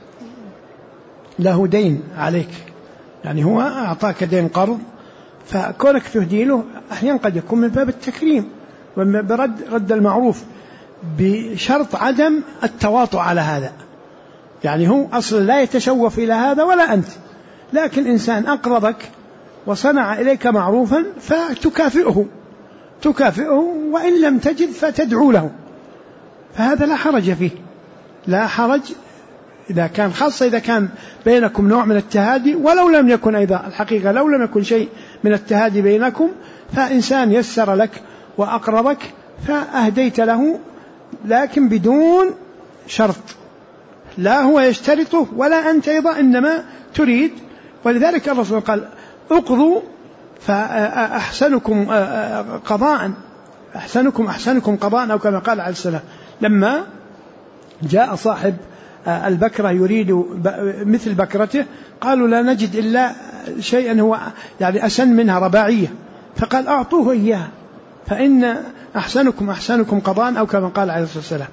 له دين عليك، يعني هو أعطاك دين قرض، فكونك تهدي له أحيانا قد يكون من باب التكريم برد المعروف، بشرط عدم التواطؤ على هذا. يعني هو أصلا لا يتشوف إلى هذا ولا أنت، لكن إنسان أقرضك وصنع إليك معروفا فتكافئه، وإن لم تجد فتدعو له، فهذا لا حرج فيه، لا حرج إذا كان، خاصة إذا كان بينكم نوع من التهادي، ولو لم يكن أيضا الحقيقة لو لم يكن شيء من التهادي بينكم، فإنسان يسر لك وأقربك فأهديت له، لكن بدون شرط، لا هو يشترطه ولا أنت أيضا إنما تريد. ولذلك الرسول قال: اقضوا فأحسنكم قضاء، أحسنكم قضاء، أو كما قال عليه السلام لما جاء صاحب البكرة يريد مثل بكرته، قالوا: لا نجد إلا شيئا هو يعني أسن منها رباعية، فقال: أعطوه إياه فإن أحسنكم قضاء، أو كما قال عليه الصلاة والسلام.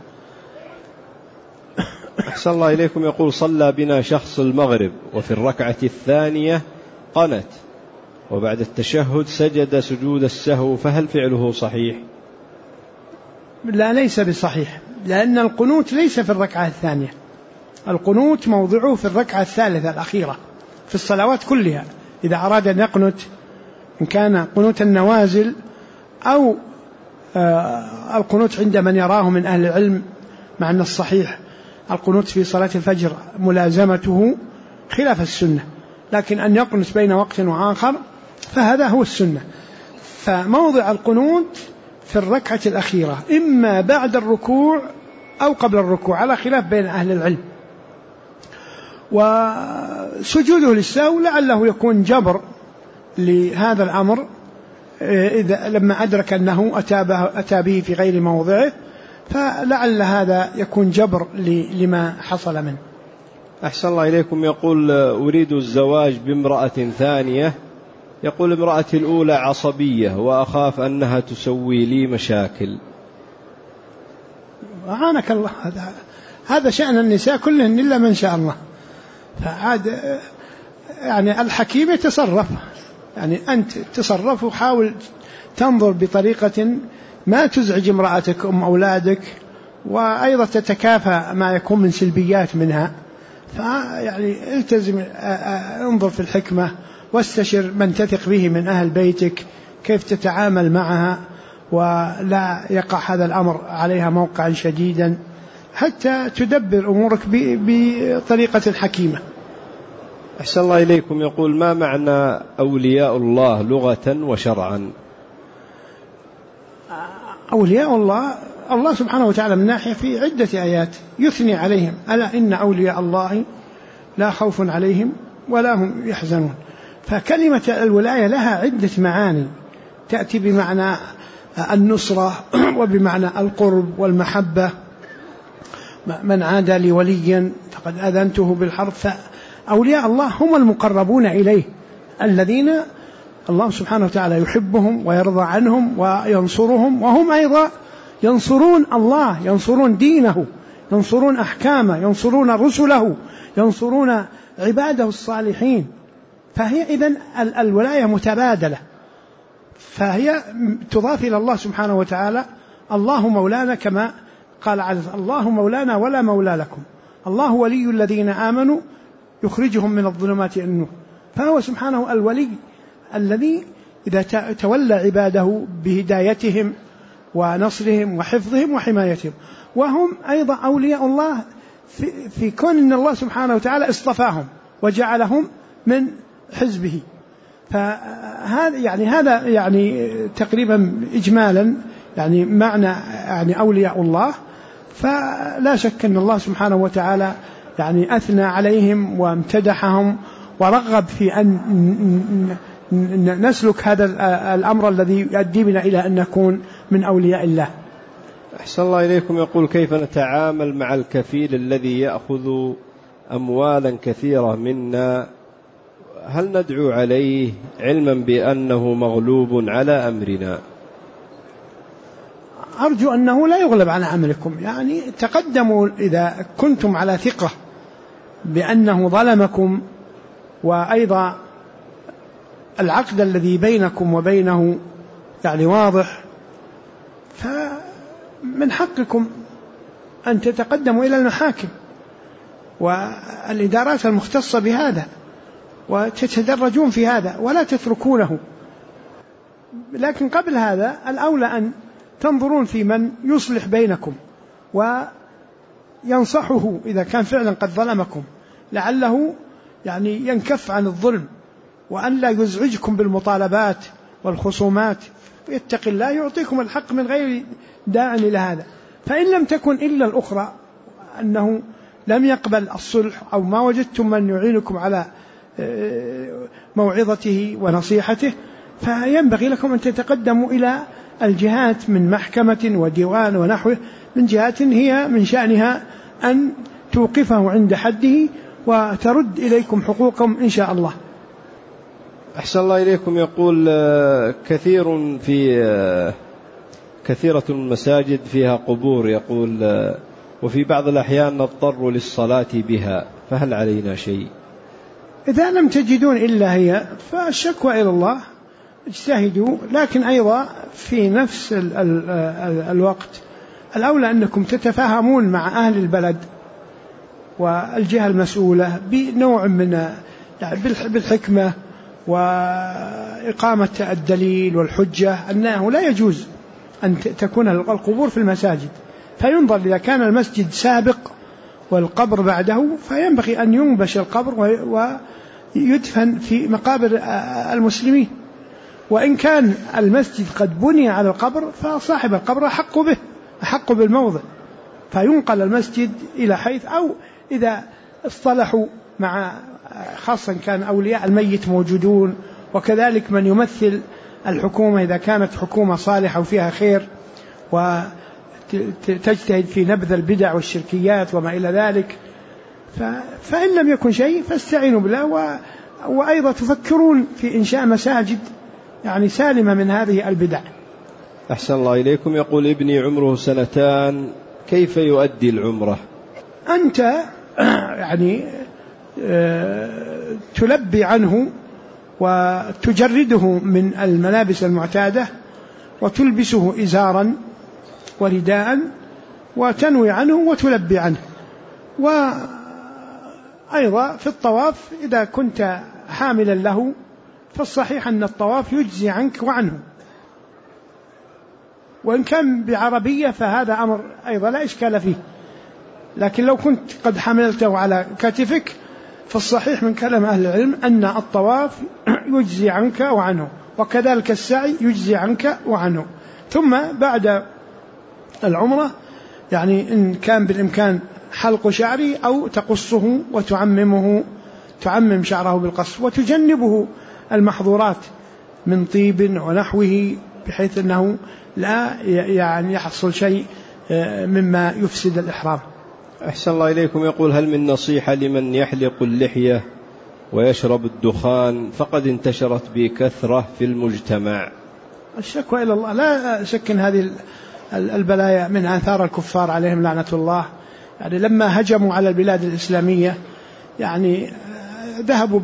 أحسن الله إليكم. يقول: صلى بنا شخص المغرب وفي الركعة الثانية قنت وبعد التشهد سجد سجود السهو، فهل فعله صحيح؟ لا، ليس بصحيح، لأن القنوت ليس في الركعة الثانية، القنوت موضعه في الركعة الثالثة الأخيرة في الصلوات كلها. إذا أراد أن يقنت، إن كان قنوت النوازل أو القنوت عند من يراه من أهل العلم، مع أن الصحيح القنوت في صلاة الفجر ملازمته خلاف السنة، لكن أن يقنت بين وقت وآخر فهذا هو السنة. فموضع القنوت في الركعة الأخيرة، إما بعد الركوع أو قبل الركوع، على خلاف بين أهل العلم. وسجوده للسهو لعله يكون جبر لهذا الأمر، إذا لما أدرك أنه أتى به في غير موضعه، فلعل هذا يكون جبر لما حصل منه. أحسن الله إليكم. يقول: أريد الزواج بامرأة ثانية، يقول: امرأتي الأولى عصبية وأخاف أنها تسوي لي مشاكل. أعانك الله، هذا شأن النساء كلهن إلا من شاء الله. فعاد يعني الحكيم يتصرف، يعني أنت تصرف وحاول تنظر بطريقة ما تزعج امرأتك أولادك، وأيضا تتكافى ما يكون من سلبيات منها. فيعني التزم، انظر في الحكمة، واستشر من تثق به من أهل بيتك كيف تتعامل معها، ولا يقع هذا الأمر عليها موقعا شديدا، حتى تدبر أمورك بطريقة حكيمة. أحسن الله إليكم. يقول: ما معنى أولياء الله لغة وشرعا؟ أولياء الله سبحانه وتعالى من ناحية في عدة آيات يثني عليهم: ألا إن أولياء الله لا خوف عليهم ولا هم يحزنون. فكلمة الولاية لها عدة معاني، تأتي بمعنى النصرة وبمعنى القرب والمحبة، من عادى لي وليا فقد أذنته بالحرب. فأولياء الله هم المقربون إليه، الذين الله سبحانه وتعالى يحبهم ويرضى عنهم وينصرهم، وهم أيضا ينصرون الله، ينصرون دينه، ينصرون أحكامه، ينصرون رسله، ينصرون عباده الصالحين. فهي إذن الولاية متبادلة، فهي تضاف إلى الله سبحانه وتعالى. الله مولانا كما قال عز: الله مولانا ولا مولى لكم، الله ولي الذين آمنوا يخرجهم من الظلمات إلى النور. فهو سبحانه الولي الذي إذا تولى عباده بهدايتهم ونصرهم وحفظهم وحمايتهم، وهم أيضا أولياء الله في كون أن الله سبحانه وتعالى اصطفاهم وجعلهم من حزبه. هذا يعني تقريبا إجمالا يعني معنى يعني أولياء الله. فلا شك أن الله سبحانه وتعالى يعني أثنى عليهم وامتدحهم ورغب في أن نسلك هذا الأمر الذي يؤدي بنا إلى أن نكون من أولياء الله. أحسن الله إليكم. يقول: كيف نتعامل مع الكفيل الذي يأخذ أموالا كثيرة منا؟ هل ندعو عليه علما بأنه مغلوب على أمرنا؟ أرجو أنه لا يغلب على أمركم، يعني تقدموا إذا كنتم على ثقة بأنه ظلمكم، وأيضا العقد الذي بينكم وبينه يعني واضح، فمن حقكم أن تتقدموا إلى المحاكم والإدارات المختصة بهذا وتتدرجون في هذا ولا تتركونه. لكن قبل هذا الأولى أن تنظرون في من يصلح بينكم وينصحه إذا كان فعلا قد ظلمكم، لعله يعني ينكف عن الظلم وأن لا يزعجكم بالمطالبات والخصومات، يتقي الله يعطيكم الحق من غير داع إلى هذا. فإن لم تكن إلا الأخرى أنه لم يقبل الصلح أو ما وجدتم من يعينكم على موعظته ونصيحته، فينبغي لكم أن تتقدموا إلى الجهات من محكمة وديوان ونحوه، من جهات هي من شأنها أن توقفه عند حده وترد إليكم حقوقكم إن شاء الله. أحسن الله إليكم. يقول: كثيرة المساجد فيها قبور، يقول وفي بعض الأحيان نضطر للصلاة بها، فهل علينا شيء؟ إذا لم تجدون إلا هي فالشكوى إلى الله، اجتهدوا. لكن أيضا في نفس الوقت الأولى أنكم تتفاهمون مع أهل البلد والجهة المسؤولة بنوع من يعني بالحكمة وإقامة الدليل والحجة أنه لا يجوز أن تكون القبور في المساجد، فينظر إذا كان المسجد سابق والقبر بعده فينبغي أن ينبش القبر ويدفن في مقابر المسلمين. وإن كان المسجد قد بني على القبر فصاحب القبر أحق بالموضع، فينقل المسجد إلى حيث، أو إذا اصطلحوا مع خاصة كان أولياء الميت موجودون، وكذلك من يمثل الحكومة إذا كانت حكومة صالحة وفيها خير وتجتهد في نبذ البدع والشركيات وما إلى ذلك، فإن لم يكن شيء فاستعينوا بالله. وأيضا تفكرون في إنشاء مساجد يعني سالمة من هذه البدع. أحسن الله إليكم. يقول: ابني عمره 2 سنين، كيف يؤدي العمرة؟ أنت يعني تلبي عنه وتجرده من الملابس المعتادة وتلبسه إزارا ورداء وتنوي عنه وتلبي عنه. وأيضا في الطواف إذا كنت حاملا له فالصحيح أن الطواف يجزي عنك وعنه، وإن كان بعربية فهذا أمر أيضا لا إشكال فيه. لكن لو كنت قد حملته على كتفك فالصحيح من كلام أهل العلم أن الطواف يجزي عنك وعنه، وكذلك السعي يجزي عنك وعنه. ثم بعد العمرة يعني إن كان بالإمكان حلق شعره أو تقصه تعمم شعره بالقص، وتجنبه المحظورات من طيب ونحوه بحيث أنه لا يعني يحصل شيء مما يفسد الإحرام. أحسن الله إليكم. يقول: هل من نصيحة لمن يحلق اللحية ويشرب الدخان فقد انتشرت بكثرة في المجتمع؟ الشكوى إلى الله. لا شك أن هذه البلايا من آثار الكفار عليهم لعنة الله، يعني لما هجموا على البلاد الإسلامية يعني ذهبوا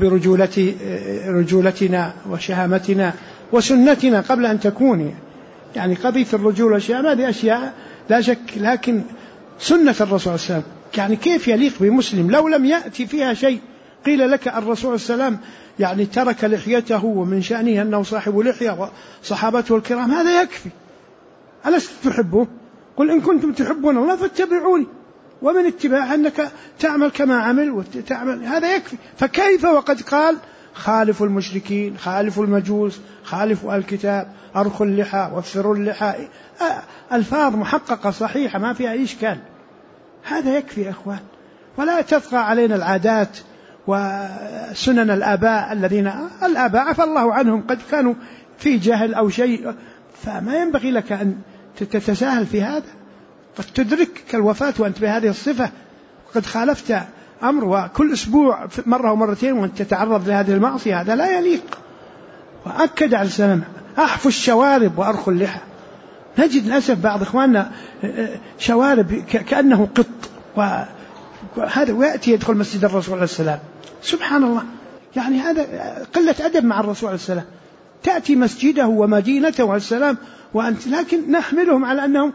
برجولتنا وشهامتنا وسنتنا قبل أن تكون، يعني قضية الرجولة والشهامة هذه أشياء لا شك، لكن سنة الرسول صلى الله عليه وسلم يعني كيف يليق بمسلم لو لم يأتي فيها شيء؟ قيل لك الرسول صلى الله عليه وسلم يعني ترك لحيته ومن شأنه أنه صاحب لحية وصحابته الكرام، هذا يكفي. ألست تحبه؟ قل إن كنتم تحبون الله فاتبعوني، ومن اتباع أنك تعمل كما عمل وتعمل، هذا يكفي. فكيف وقد قال خالفوا المشركين، خالفوا المجوس، خالفوا الكتاب، أرخوا اللحى وفروا اللحى، ألفاظ محققة صحيحة ما فيها أي إشكال. هذا يكفي يا إخوان، ولا تطغى علينا العادات وسنن الآباء الآباء عفى الله عنهم قد كانوا في جهل أو شيء، فما ينبغي لك أن تتساهل في هذا. قد تدركك الوفاة وأنت بهذه الصفة، قد خالفت أمر وكل أسبوع مرة ومرتين وأنت تتعرض لهذه المعصية، هذا لا يليق. وأكد على السلام أحفوا الشوارب وأرخوا اللحى. نجد للأسف بعض إخواننا شوارب كأنه قط، وهذا ويأتي يدخل مسجد الرسول عليه السلام، سبحان الله، يعني هذا قلة أدب مع الرسول عليه السلام. تأتي مسجده ومدينته عليه السلام وأنت، لكن نحملهم على أنهم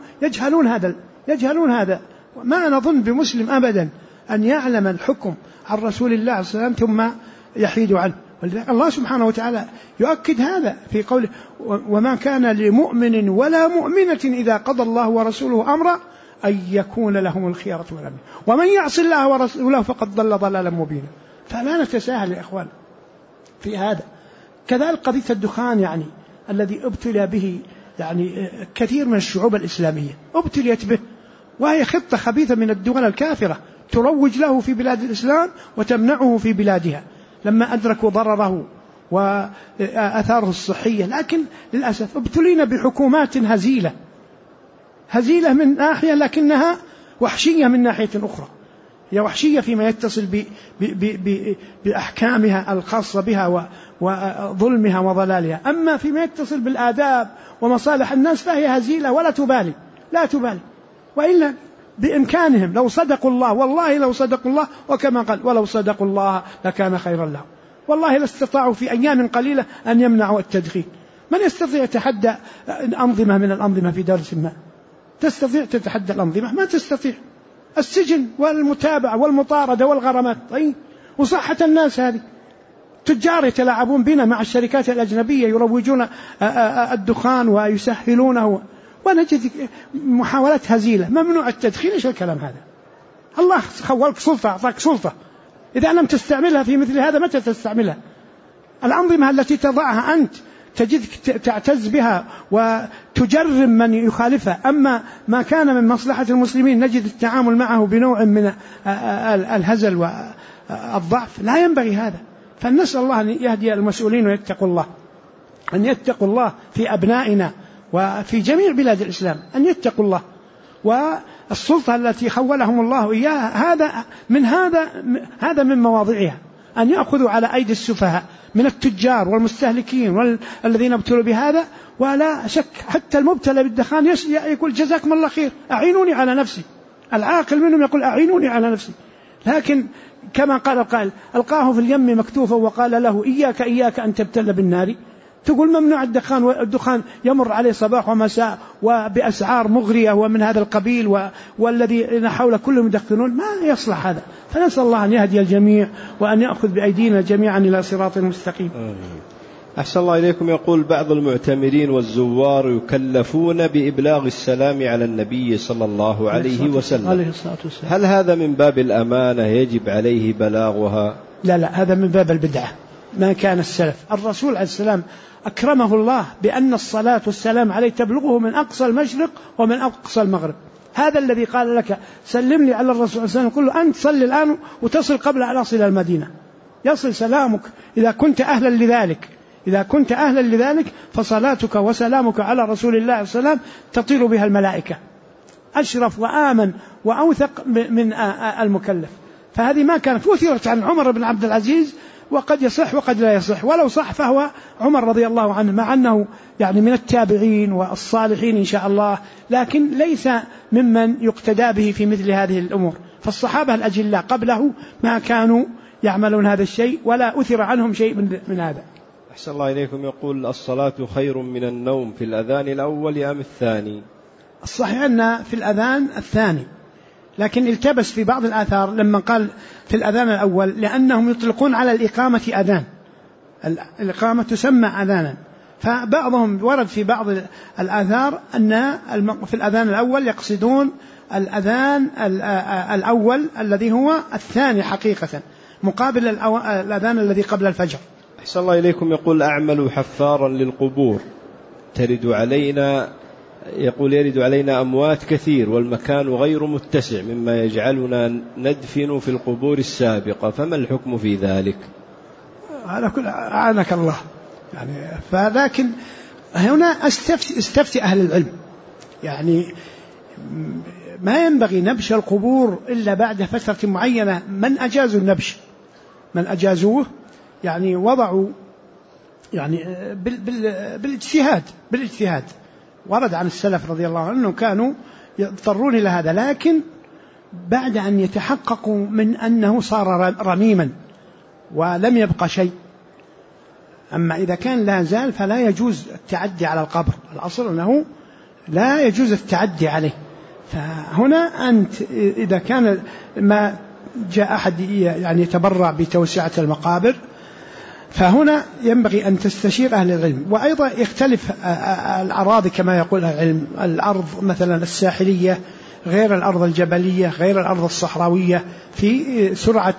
يجهلون هذا. ما نظن بمسلم أبدا أن يعلم الحكم عن رسول الله عليه السلام ثم يحيد عنه. ولذلك الله سبحانه وتعالى يؤكد هذا في قوله وما كان لمؤمن ولا مؤمنة إذا قضى الله ورسوله أمرا أن يكون لهم الخيرة من أمرهم ومن يعص الله ورسوله فقد ضل ضلالا مبينا. فلا نتساهل يا إخوان في هذا. كذلك قضية الدخان يعني الذي ابتلى به يعني كثير من الشعوب الإسلامية ابتليت به، وهي خطة خبيثة من الدول الكافرة تروج له في بلاد الإسلام وتمنعه في بلادها لما أدركوا ضرره وآثاره الصحية. لكن للأسف ابتلينا بحكومات هزيلة من ناحية، لكنها وحشية من ناحية أخرى. هي وحشية فيما يتصل بأحكامها الخاصة بها وظلمها وضلالها، أما فيما يتصل بالآداب ومصالح الناس فهي هزيلة ولا تبالي، لا تبالي. وإلا بإمكانهم لو صدقوا الله، والله لو صدقوا الله، وكما قال ولو صدقوا الله لكان خيرا لهم، والله لاستطاعوا في أيام قليلة أن يمنعوا التدخين. من يستطيع يتحدى أنظمة من الأنظمة في درس ما؟ تستطيع تتحدى الأنظمة؟ ما تستطيع. السجن والمتابعة والمطاردة والغرامات. طيب وصحة الناس هذه، تجار يتلاعبون بنا مع الشركات الأجنبية يروجون الدخان ويسهلونه، ونجد محاولات هزيلة ممنوع التدخين. إيش الكلام هذا؟ الله خولك سلطة، أعطاك سلطة، إذا لم تستعملها في مثل هذا متى تستعملها؟ الأنظمة التي تضعها أنت تجدك تعتز بها وتجرم من يخالفها، أما ما كان من مصلحة المسلمين نجد التعامل معه بنوع من الهزل والضعف. لا ينبغي هذا. فنسأل الله أن يهدي المسؤولين ويتقوا الله، أن يتقوا الله في أبنائنا وفي جميع بلاد الإسلام، أن يتقوا الله. والسلطة التي خولهم الله إياها هذا من مواضعها، أن يأخذوا على أيدي السفهاء من التجار والمستهلكين والذين ابتلوا بهذا. ولا شك حتى المبتلى بالدخان يقول جزاكم الله خير، أعينوني على نفسي. العاقل منهم يقول أعينوني على نفسي. لكن كما قال القائل ألقاه في اليم مكتوفا وقال له إياك أن تبتل بالنار. تقول ممنوع الدخان، والدخان يمر عليه صباح ومساء وبأسعار مغرية ومن هذا القبيل، والذين حول كلهم يدخنون، ما يصلح هذا. فنسأل الله أن يهدي الجميع وأن يأخذ بأيدينا جميعا إلى صراط مستقيم. أحسن الله إليكم. يقول بعض المعتمرين والزوار يكلفون بإبلاغ السلام على النبي صلى الله عليه وسلم، هل هذا من باب الأمانة يجب عليه بلاغها؟ لا، هذا من باب البدعة. ما كان السلف، الرسول عليه السلام أكرمه الله بأن الصلاة والسلام عليه تبلغه من أقصى المشرق ومن أقصى المغرب. هذا الذي قال لك سلم لي على الرسول عليه السلام، قل له أنت صل الآن وتصل قبل أن أصل المدينة. يصل سلامك إذا كنت أهلا لذلك، فصلاتك وسلامك على رسول الله عليه السلام تطير بها الملائكة، أشرف وآمن وأوثق من المكلف. فهذه ما كانت وثرت عن عمر بن عبد العزيز، وقد يصح وقد لا يصح، ولو صح فهو عمر رضي الله عنه، مع أنه يعني من التابعين والصالحين إن شاء الله، لكن ليس ممن يقتدى به في مثل هذه الأمور. فالصحابة الأجلاء قبله ما كانوا يعملون هذا الشيء ولا أثر عنهم شيء من هذا. أحسن الله إليكم. يقول الصلاة خير من النوم في الأذان الأول أم الثاني؟ الصحيح أن في الأذان الثاني، لكن التبس في بعض الآثار لما قال في الأذان الأول، لأنهم يطلقون على الإقامة أذان، الإقامة تسمى أذانا، فبعضهم ورد في بعض الآثار أن في الأذان الأول يقصدون الأذان الأول الذي هو الثاني حقيقة مقابل الأذان الذي قبل الفجر. أحسن الله إليكم. يقول أعمل حفارا للقبور ترد علينا، يقول يرد علينا أموات كثير والمكان غير متسع مما يجعلنا ندفن في القبور السابقة، فما الحكم في ذلك؟ على كل أعانك الله يعني. فلكن هنا استفتي أهل العلم، يعني ما ينبغي نبش القبور إلا بعد فترة معينة. من أجازوا النبش، من أجازوه يعني وضعوا يعني بالاجتهاد ورد عن السلف رضي الله عنهم كانوا يضطرون إلى هذا، لكن بعد أن يتحققوا من أنه صار رميما ولم يبقى شيء. أما إذا كان لا زال فلا يجوز التعدي على القبر، الأصل أنه لا يجوز التعدي عليه. فهنا أنت إذا كان ما جاء أحد يعني يتبرع بتوسعة المقابر، فهنا ينبغي أن تستشير أهل العلم. وأيضا يختلف الأراضي كما يقول أهل العلم، الأرض مثلا الساحلية غير الأرض الجبلية غير الأرض الصحراوية في سرعة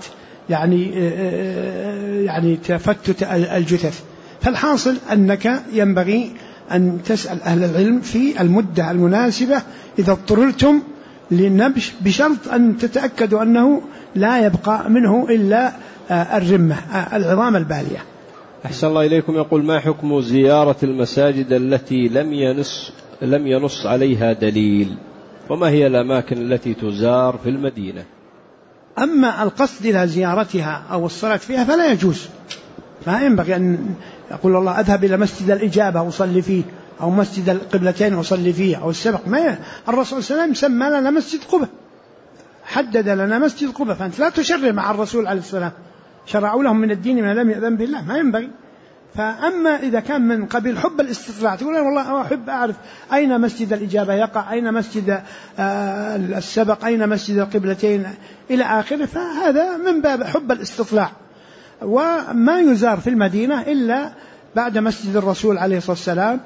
يعني تفتت الجثث. فالحاصل أنك ينبغي أن تسأل أهل العلم في المدة المناسبة إذا اضطررتم للنبش، بشرط أن تتأكدوا أنه لا يبقى منه إلا الرمة العظام البالية. أحسن الله إليكم. يقول ما حكم زيارة المساجد التي لم ينص عليها دليل، وما هي الأماكن التي تزار في المدينة؟ أما القصد إلى زيارتها أو الصلاة فيها فلا يجوز، ما ينبغي أن يقول الله أذهب إلى مسجد الإجابة وصلي فيه، أو مسجد القبلتين وصلي فيه، أو السبق. ما الرسول صلى الله عليه وسلم سمى لنا مسجد قبة، حدد لنا مسجد قبة، فأنت لا تشرع مع الرسول عليه السلام، شرعوا لهم من الدين ما لم يأذن به الله، ما ينبغي. فأما إذا كان من قبيل حب الاستطلاع، تقول والله أحب أعرف أين مسجد الإجابة يقع، أين مسجد السبق، أين مسجد القبلتين إلى آخره، فهذا من باب حب الاستطلاع. وما يزار في المدينة إلا بعد مسجد الرسول عليه الصلاة والسلام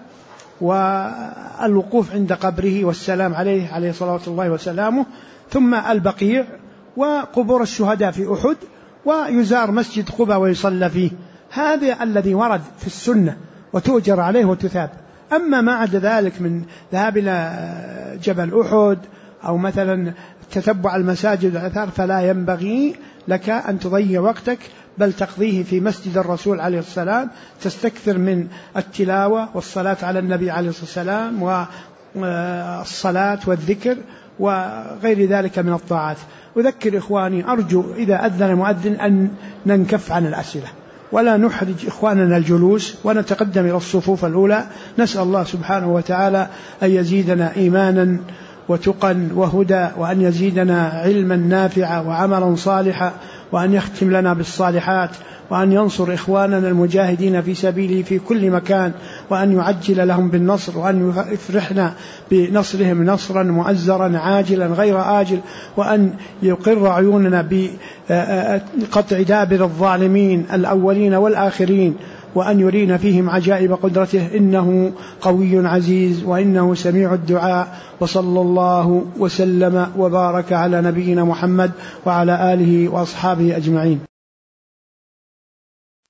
والوقوف عند قبره والسلام عليه صلوات الله وسلامه، ثم البقيع وقبور الشهداء في أحد، ويزار مسجد قبة ويصلى فيه. هذا الذي ورد في السنة وتؤجر عليه وتثاب. أما ما عدا ذلك من ذهاب إلى جبل أحد أو مثلا تتبع المساجد والآثار فلا ينبغي لك أن تضيع وقتك، بل تقضيه في مسجد الرسول عليه السلام، تستكثر من التلاوة والصلاة على النبي عليه الصلاة والسلام والصلاة والذكر وغير ذلك من الطاعات. أذكر إخواني، أرجو إذا أذن مؤذن أن ننكف عن الأسئلة ولا نحرج إخواننا الجلوس ونتقدم إلى الصفوف الأولى. نسأل الله سبحانه وتعالى أن يزيدنا إيمانا وتقا وهدى، وأن يزيدنا علما نافعا وعملا صالحا، وأن يختم لنا بالصالحات، وأن ينصر إخواننا المجاهدين في سبيله في كل مكان، وأن يعجل لهم بالنصر، وأن يفرحنا بنصرهم نصرا مؤزرا عاجلا غير آجل، وأن يقر عيوننا بقطع دابر الظالمين الأولين والآخرين، وأن يرينا فيهم عجائب قدرته، إنه قوي عزيز وإنه سميع الدعاء. وصلى الله وسلم وبارك على نبينا محمد وعلى آله وأصحابه أجمعين.